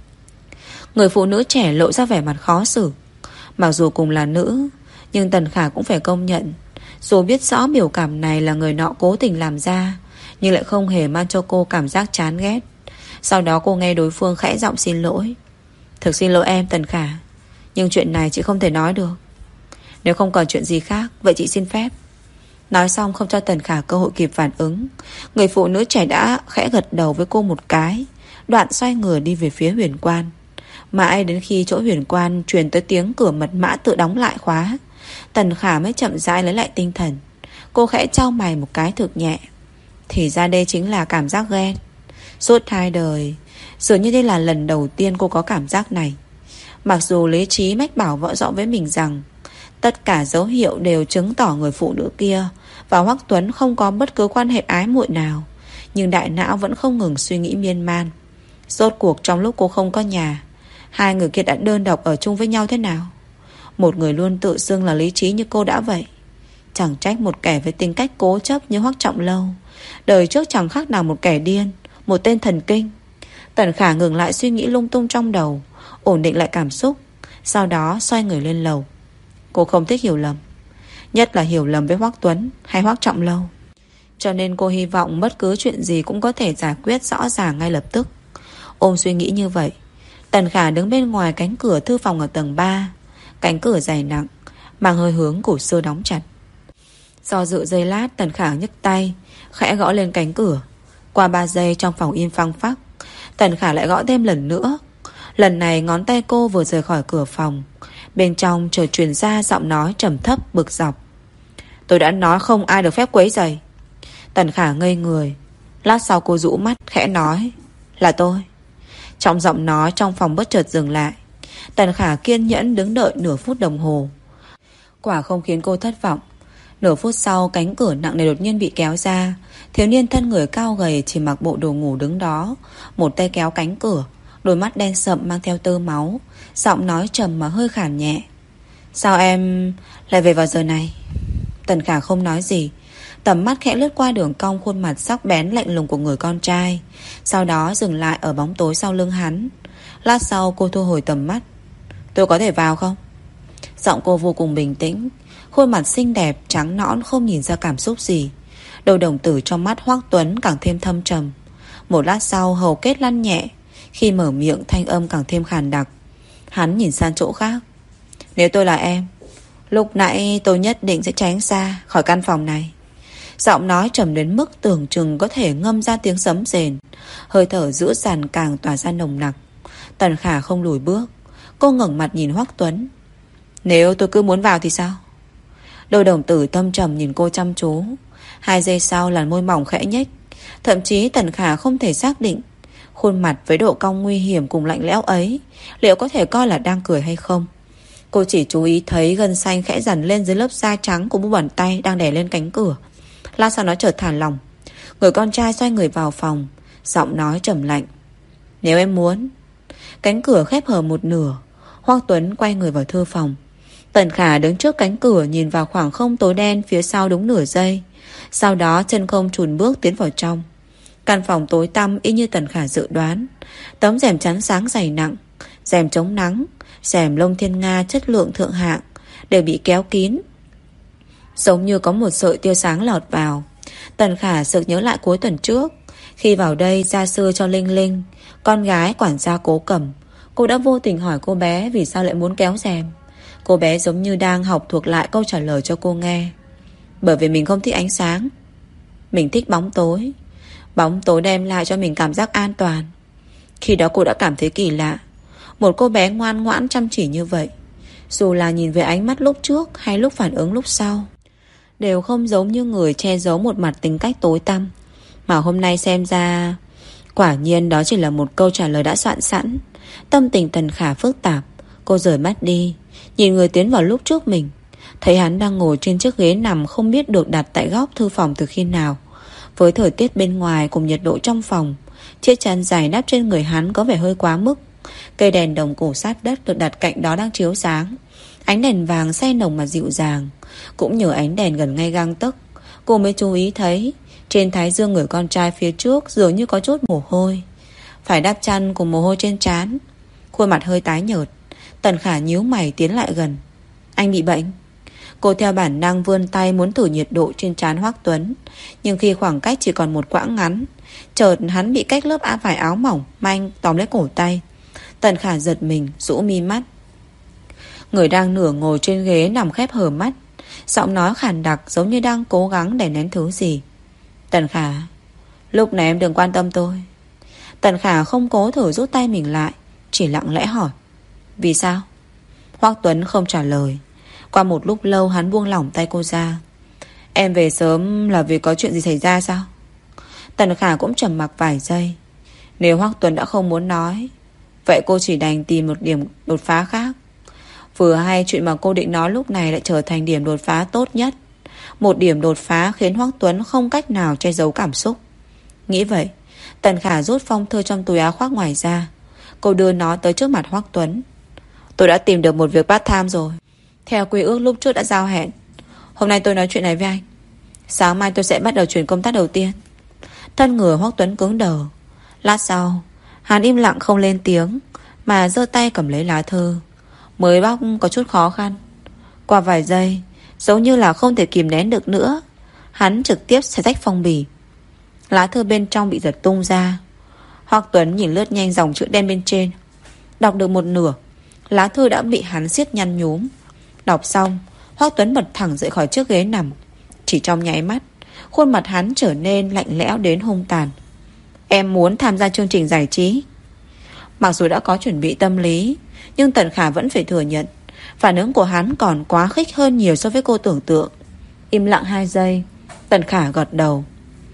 Người phụ nữ trẻ lộ ra vẻ mặt khó xử. Mặc dù cùng là nữ, nhưng Tần Khả cũng phải công nhận, dù biết rõ biểu cảm này là người nọ cố tình làm ra, nhưng lại không hề mang cho cô cảm giác chán ghét. Sau đó cô nghe đối phương khẽ giọng xin lỗi. Thực xin lỗi em Tần Khả, nhưng chuyện này chị không thể nói được. Nếu không còn chuyện gì khác, vậy chị xin phép. Nói xong không cho Tần Khả cơ hội kịp phản ứng, người phụ nữ trẻ đã khẽ gật đầu với cô một cái, đoạn xoay người đi về phía huyền quan. Mãi đến khi chỗ huyền quan truyền tới tiếng cửa mật mã tự đóng lại khóa, Tần Khả mới chậm rãi lấy lại tinh thần. Cô khẽ chau mày một cái thực nhẹ. Thì ra đây chính là cảm giác ghen. Suốt 2 đời, dường như đây là lần đầu tiên cô có cảm giác này. Mặc dù lý trí mách bảo vợ rõ với mình rằng tất cả dấu hiệu đều chứng tỏ người phụ nữ kia và Hoắc Tuấn không có bất cứ quan hệ ái muội nào, nhưng đại não vẫn không ngừng suy nghĩ miên man. Rốt cuộc trong lúc cô không có nhà, hai người kia đã đơn độc ở chung với nhau thế nào? Một người luôn tự xưng là lý trí như cô đã vậy. Chẳng trách một kẻ với tính cách cố chấp như Hoắc Trọng Lâu đời trước chẳng khác nào một kẻ điên, một tên thần kinh. Tần Khả ngừng lại suy nghĩ lung tung trong đầu, ổn định lại cảm xúc, sau đó xoay người lên lầu. Cô không thích hiểu lầm, nhất là hiểu lầm với Hoắc Tuấn hay Hoắc Trọng Lâu, cho nên cô hy vọng bất cứ chuyện gì cũng có thể giải quyết rõ ràng ngay lập tức. Ôm suy nghĩ như vậy, Tần Khả đứng bên ngoài cánh cửa thư phòng ở tầng 3. Cánh cửa dày nặng, mang hơi hướng cổ xưa đóng chặt. Do dự giây lát, Tần Khả nhấc tay khẽ gõ lên cánh cửa. Qua 3 giây trong phòng im phăng phắc, Tần Khả lại gõ thêm lần nữa. Lần này ngón tay cô vừa rời khỏi cửa phòng, bên trong chợt truyền ra giọng nói trầm thấp bực dọc. Tôi đã nói không ai được phép quấy rầy. Tần Khả ngây người. Lát sau cô rũ mắt khẽ nói. Là tôi. Trong giọng nói trong phòng bất chợt dừng lại. Tần Khả kiên nhẫn đứng đợi nửa phút đồng hồ. Quả không khiến cô thất vọng. Nửa phút sau, cánh cửa nặng nề đột nhiên bị kéo ra. Thiếu niên thân người cao gầy chỉ mặc bộ đồ ngủ đứng đó, một tay kéo cánh cửa, đôi mắt đen sậm mang theo tơ máu, giọng nói trầm mà hơi khàn nhẹ. Sao em lại về vào giờ này? Tần Khả không nói gì, tầm mắt khẽ lướt qua đường cong khuôn mặt sắc bén lạnh lùng của người con trai, sau đó dừng lại ở bóng tối sau lưng hắn. Lát sau cô thu hồi tầm mắt. Tôi có thể vào không? Giọng cô vô cùng bình tĩnh, khuôn mặt xinh đẹp trắng nõn không nhìn ra cảm xúc gì. Đôi đồng tử trong mắt Hoắc Tuấn càng thêm thâm trầm. Một lát sau hầu kết lăn nhẹ, khi mở miệng thanh âm càng thêm khàn đặc. Hắn nhìn sang chỗ khác. Nếu tôi là em, lúc nãy tôi nhất định sẽ tránh xa khỏi căn phòng này. Giọng nói trầm đến mức tưởng chừng có thể ngâm ra tiếng sấm rền. Hơi thở giữa sàn càng tỏa ra nồng nặc. Tần Khả không lùi bước. Cô ngẩng mặt nhìn Hoắc Tuấn. Nếu tôi cứ muốn vào thì sao? Đôi đồng tử thâm trầm nhìn cô chăm chú. 2 giây sau làn môi mỏng khẽ nhếch. Thậm chí Tần Khả không thể xác định khuôn mặt với độ cong nguy hiểm cùng lạnh lẽo ấy liệu có thể coi là đang cười hay không. Cô chỉ chú ý thấy gân xanh khẽ dằn lên dưới lớp da trắng của mu bàn tay đang đè lên cánh cửa. Lát sau nó chợt thả lỏng. Người con trai xoay người vào phòng, giọng nói trầm lạnh. Nếu em muốn. Cánh cửa khép hờ một nửa. Hoắc Tuấn quay người vào thư phòng. Tần Khả đứng trước cánh cửa nhìn vào khoảng không tối đen phía sau đúng nửa giây. Sau đó chân không chùn bước tiến vào trong. Căn phòng tối tăm y như Tần Khả dự đoán. Tấm rèm chắn sáng dày nặng, rèm chống nắng, rèm lông thiên nga chất lượng thượng hạng đều bị kéo kín, giống như có một sợi tia sáng lọt vào. Tần Khả sực nhớ lại cuối tuần trước, khi vào đây gia sư cho Linh Linh, con gái quản gia Cố Cẩm, cô đã vô tình hỏi cô bé vì sao lại muốn kéo rèm. Cô bé giống như đang học thuộc lại câu trả lời cho cô nghe. Bởi vì mình không thích ánh sáng, mình thích bóng tối. Bóng tối đem lại cho mình cảm giác an toàn. Khi đó cô đã cảm thấy kỳ lạ. Một cô bé ngoan ngoãn chăm chỉ như vậy, dù là nhìn về ánh mắt lúc trước hay lúc phản ứng lúc sau, đều không giống như người che giấu một mặt tính cách tối tăm. Mà hôm nay xem ra, quả nhiên đó chỉ là một câu trả lời đã soạn sẵn. Tâm tình Tần Khả phức tạp. Cô rời mắt đi, nhìn người tiến vào lúc trước mình. Thấy hắn đang ngồi trên chiếc ghế nằm không biết được đặt tại góc thư phòng từ khi nào. Với thời tiết bên ngoài cùng nhiệt độ trong phòng, chiếc chăn dài đắp trên người hắn có vẻ hơi quá mức. Cây đèn đồng cổ sát đất được đặt cạnh đó đang chiếu sáng. Ánh đèn vàng say nồng mà dịu dàng. Cũng nhờ ánh đèn gần ngay gang tấc, cô mới chú ý thấy trên thái dương người con trai phía trước dường như có chút mồ hôi. Phải đắp chăn cùng mồ hôi trên trán, khuôn mặt hơi tái nhợt. Tần Khả nhíu mày tiến lại gần. Anh bị bệnh? Cô theo bản năng vươn tay muốn thử nhiệt độ trên trán Hoắc Tuấn. Nhưng khi khoảng cách chỉ còn một quãng ngắn, chợt hắn bị cách lớp vải áo mỏng manh tóm lấy cổ tay. Tần Khả giật mình, rũ mi mắt. Người đang nửa ngồi trên ghế nằm khép hờ mắt, giọng nói khàn đặc giống như đang cố gắng đè nén thứ gì. Tần Khả, lúc này em đừng quan tâm tôi. Tần Khả không cố thử rút tay mình lại, chỉ lặng lẽ hỏi. Vì sao? Hoắc Tuấn không trả lời. Qua một lúc lâu hắn buông lỏng tay cô ra. Em về sớm là vì có chuyện gì xảy ra sao? Tần Khả cũng trầm mặc vài giây. Nếu Hoắc Tuấn đã không muốn nói, vậy cô chỉ đành tìm một điểm đột phá khác. Vừa hay chuyện mà cô định nói lúc này lại trở thành điểm đột phá tốt nhất. Một điểm đột phá khiến Hoắc Tuấn không cách nào che giấu cảm xúc. Nghĩ vậy, Tần Khả rút phong thư trong túi áo khoác ngoài ra. Cô đưa nó tới trước mặt Hoắc Tuấn. Tôi đã tìm được một việc part time rồi, theo quy ước lúc trước đã giao hẹn. Hôm nay tôi nói chuyện này với anh, sáng mai tôi sẽ bắt đầu chuyển công tác đầu tiên. Thân người Hoắc Tuấn cứng đờ. Lát sau, hắn im lặng không lên tiếng, mà giơ tay cầm lấy lá thư. Mới bóc có chút khó khăn. Qua vài giây, giống như là không thể kìm nén được nữa, hắn trực tiếp xé rách phong bì. Lá thư bên trong bị giật tung ra. Hoắc Tuấn nhìn lướt nhanh dòng chữ đen bên trên. Đọc được một nửa, lá thư đã bị hắn siết nhăn nhúm. Đọc xong, Hoắc Tuấn bật thẳng dậy khỏi chiếc ghế nằm. Chỉ trong nháy mắt, khuôn mặt hắn trở nên lạnh lẽo đến hung tàn. Em muốn tham gia chương trình giải trí. Mặc dù đã có chuẩn bị tâm lý, nhưng Tần Khả vẫn phải thừa nhận phản ứng của hắn còn quá khích hơn nhiều so với cô tưởng tượng. Im lặng 2 giây, Tần Khả gật đầu.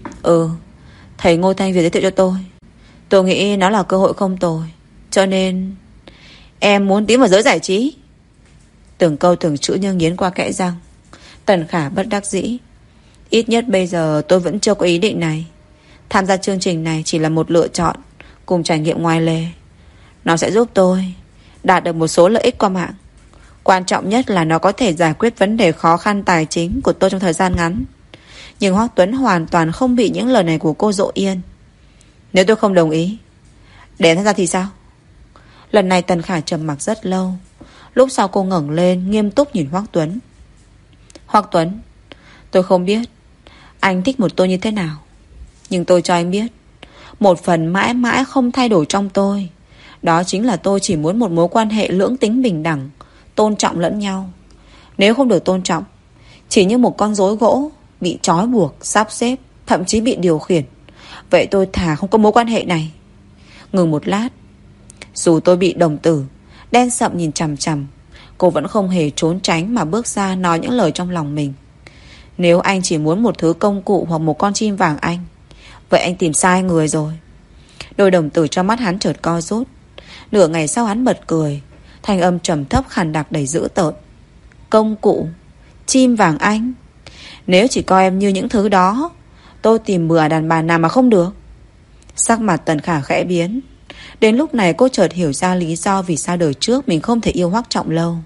Thầy Ngô Thanh Việt giới thiệu cho tôi nghĩ nó là cơ hội không tồi. Cho nên em muốn tiến vào giới giải trí. Từng câu từng chữ như nghiến qua kẽ răng. Tần Khả bất đắc dĩ. Ít nhất bây giờ tôi vẫn chưa có ý định này. Tham gia chương trình này chỉ là một lựa chọn cùng trải nghiệm ngoài lề. Nó sẽ giúp tôi đạt được một số lợi ích qua mạng. Quan trọng nhất là nó có thể giải quyết vấn đề khó khăn tài chính của tôi trong thời gian ngắn. Nhưng Hoắc Tuấn hoàn toàn không bị những lời này của cô dỗ yên. Nếu tôi không đồng ý, để tham gia thì sao? Lần này Tần Khả trầm mặc rất lâu. Lúc sau cô ngẩng lên nghiêm túc nhìn Hoắc Tuấn. Hoắc Tuấn, tôi không biết anh thích một tôi như thế nào, nhưng tôi cho anh biết một phần mãi mãi không thay đổi trong tôi. Đó chính là tôi chỉ muốn một mối quan hệ lưỡng tính bình đẳng, tôn trọng lẫn nhau. Nếu không được tôn trọng, chỉ như một con rối gỗ bị trói buộc, sắp xếp, thậm chí bị điều khiển, vậy tôi thà không có mối quan hệ này. Ngừng một lát. Dù tôi bị đồng tử đen sậm nhìn chằm chằm, cô vẫn không hề trốn tránh mà bước ra nói những lời trong lòng mình. Nếu anh chỉ muốn một thứ công cụ hoặc một con chim vàng anh, vậy anh tìm sai người rồi. Đôi đồng tử trong mắt hắn chợt co rút. Nửa ngày sau hắn bật cười, thanh âm trầm thấp khàn đặc đầy dữ tợn. Công cụ? Chim vàng anh? Nếu chỉ coi em như những thứ đó, tôi tìm bừa đàn bà nào mà không được. Sắc mặt Tần Khả khẽ biến. Đến lúc này cô chợt hiểu ra lý do vì sao đời trước mình không thể yêu Hoắc Trọng Lâu,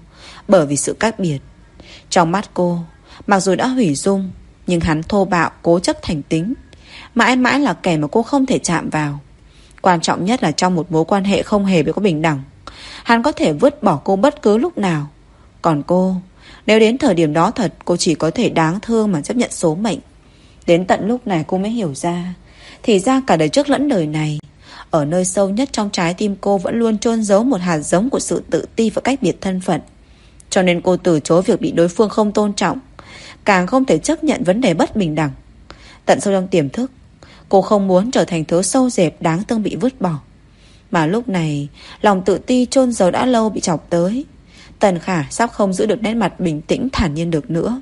bởi vì sự cách biệt. Trong mắt cô, mặc dù đã hủy dung, nhưng hắn thô bạo, cố chấp thành tính, mãi mãi là kẻ mà cô không thể chạm vào. Quan trọng nhất là trong một mối quan hệ không hề có bình đẳng, hắn có thể vứt bỏ cô bất cứ lúc nào. Còn cô, nếu đến thời điểm đó thật, cô chỉ có thể đáng thương mà chấp nhận số mệnh. Đến tận lúc này cô mới hiểu ra, thì ra cả đời trước lẫn đời này, ở nơi sâu nhất trong trái tim cô vẫn luôn chôn giấu một hạt giống của sự tự ti và cách biệt thân phận. Cho nên cô từ chối việc bị đối phương không tôn trọng, càng không thể chấp nhận vấn đề bất bình đẳng. Tận sâu trong tiềm thức, cô không muốn trở thành thứ sâu dẹp đáng thương bị vứt bỏ. Mà lúc này, lòng tự ti chôn giấu đã lâu bị chọc tới. Tần Khả sắp không giữ được nét mặt bình tĩnh thản nhiên được nữa.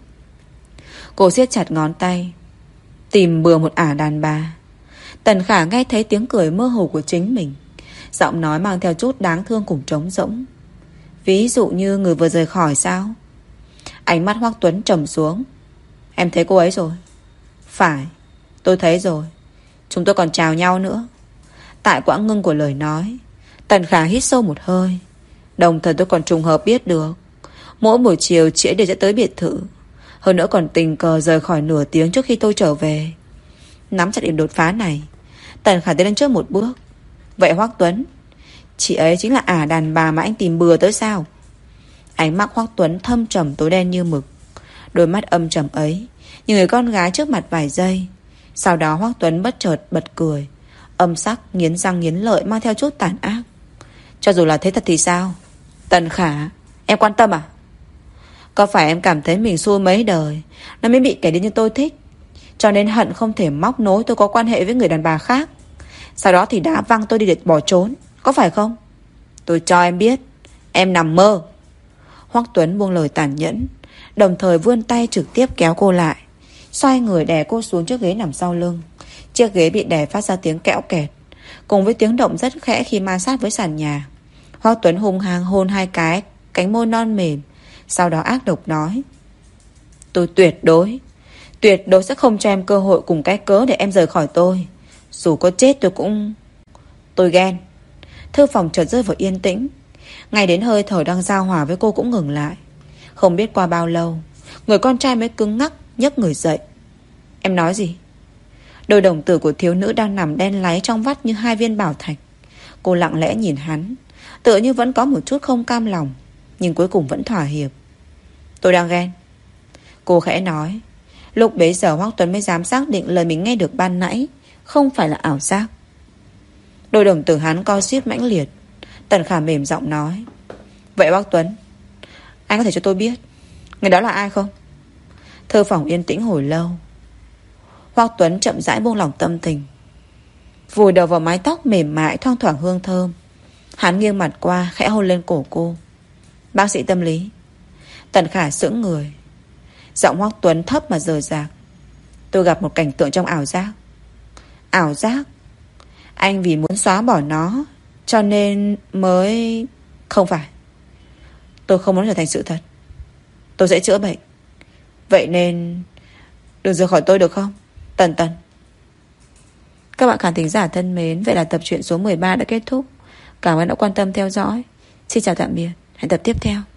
Cô siết chặt ngón tay, tìm bừa một ả đàn bà. Tần Khả nghe thấy tiếng cười mơ hồ của chính mình, giọng nói mang theo chút đáng thương cùng trống rỗng. Ví dụ như người vừa rời khỏi sao? Ánh mắt Hoắc Tuấn trầm xuống. Em thấy cô ấy rồi. Phải, tôi thấy rồi. Chúng tôi còn chào nhau nữa. Tại quãng ngưng của lời nói, Tần Khả hít sâu một hơi. Đồng thời tôi còn trùng hợp biết được, mỗi buổi chiều chị ấy đều sẽ tới biệt thự. Hơn nữa còn tình cờ rời khỏi nửa tiếng trước khi tôi trở về. Nắm chặt điểm đột phá này, Tần Khả tiến lên trước một bước. Vậy Hoắc Tuấn, chị ấy chính là ả đàn bà mà anh tìm bừa tới sao? Ánh mắt Hoắc Tuấn thâm trầm tối đen như mực. Đôi mắt âm trầm ấy như người con gái trước mặt vài giây. Sau đó Hoắc Tuấn bất chợt bật cười, âm sắc nghiến răng nghiến lợi mang theo chút tàn ác. Cho dù là thế thật thì sao? Tần Khả, em quan tâm à? Có phải em cảm thấy mình xui mấy đời nó mới bị kẻ điên như tôi thích, cho nên hận không thể móc nối tôi có quan hệ với người đàn bà khác, sau đó thì đã văng tôi đi để bỏ trốn, có phải không? Tôi cho em biết, em nằm mơ. Hoắc Tuấn buông lời tàn nhẫn, đồng thời vươn tay trực tiếp kéo cô lại, xoay người đè cô xuống chiếc ghế nằm sau lưng. Chiếc ghế bị đè phát ra tiếng kẽo kẹt, cùng với tiếng động rất khẽ khi ma sát với sàn nhà. Hoắc Tuấn hung hăng hôn hai cái cánh môi non mềm, sau đó ác độc nói: tôi tuyệt đối sẽ không cho em cơ hội cùng cái cớ để em rời khỏi tôi. Dù có chết tôi cũng... Tôi ghen. Thư phòng chợt rơi vào yên tĩnh. Ngay đến hơi thở đang giao hòa với cô cũng ngừng lại. Không biết qua bao lâu, người con trai mới cứng ngắc nhấc người dậy. Em nói gì? Đôi đồng tử của thiếu nữ đang nằm đen láy trong vắt như hai viên bảo thạch. Cô lặng lẽ nhìn hắn, tựa như vẫn có một chút không cam lòng, nhưng cuối cùng vẫn thỏa hiệp. Tôi đang ghen, cô khẽ nói. Lúc bấy giờ Hoắc Tuấn mới dám xác định lời mình nghe được ban nãy không phải là ảo giác. Đôi đồng tử hắn co xít mãnh liệt. Tần Khả mềm giọng nói: vậy Hoắc Tuấn, anh có thể cho tôi biết người đó là ai không? Thư phòng yên tĩnh hồi lâu. Hoắc Tuấn chậm rãi buông lỏng tâm tình, vùi đầu vào mái tóc mềm mại thoang thoảng hương thơm. Hắn nghiêng mặt qua khẽ hôn lên cổ cô. Bác sĩ tâm lý. Tần Khả sững người. Giọng Hoắc Tuấn thấp mà rời rạc. Tôi gặp một cảnh tượng trong ảo giác. Ảo giác? Anh vì muốn xóa bỏ nó cho nên mới... Không phải, tôi không muốn trở thành sự thật. Tôi sẽ chữa bệnh. Vậy nên đừng rời khỏi tôi được không, Tần Tần? Các bạn khán thính giả thân mến, vậy là tập truyện số 13 đã kết thúc. Cảm ơn đã quan tâm theo dõi. Xin chào tạm biệt, hẹn tập tiếp theo.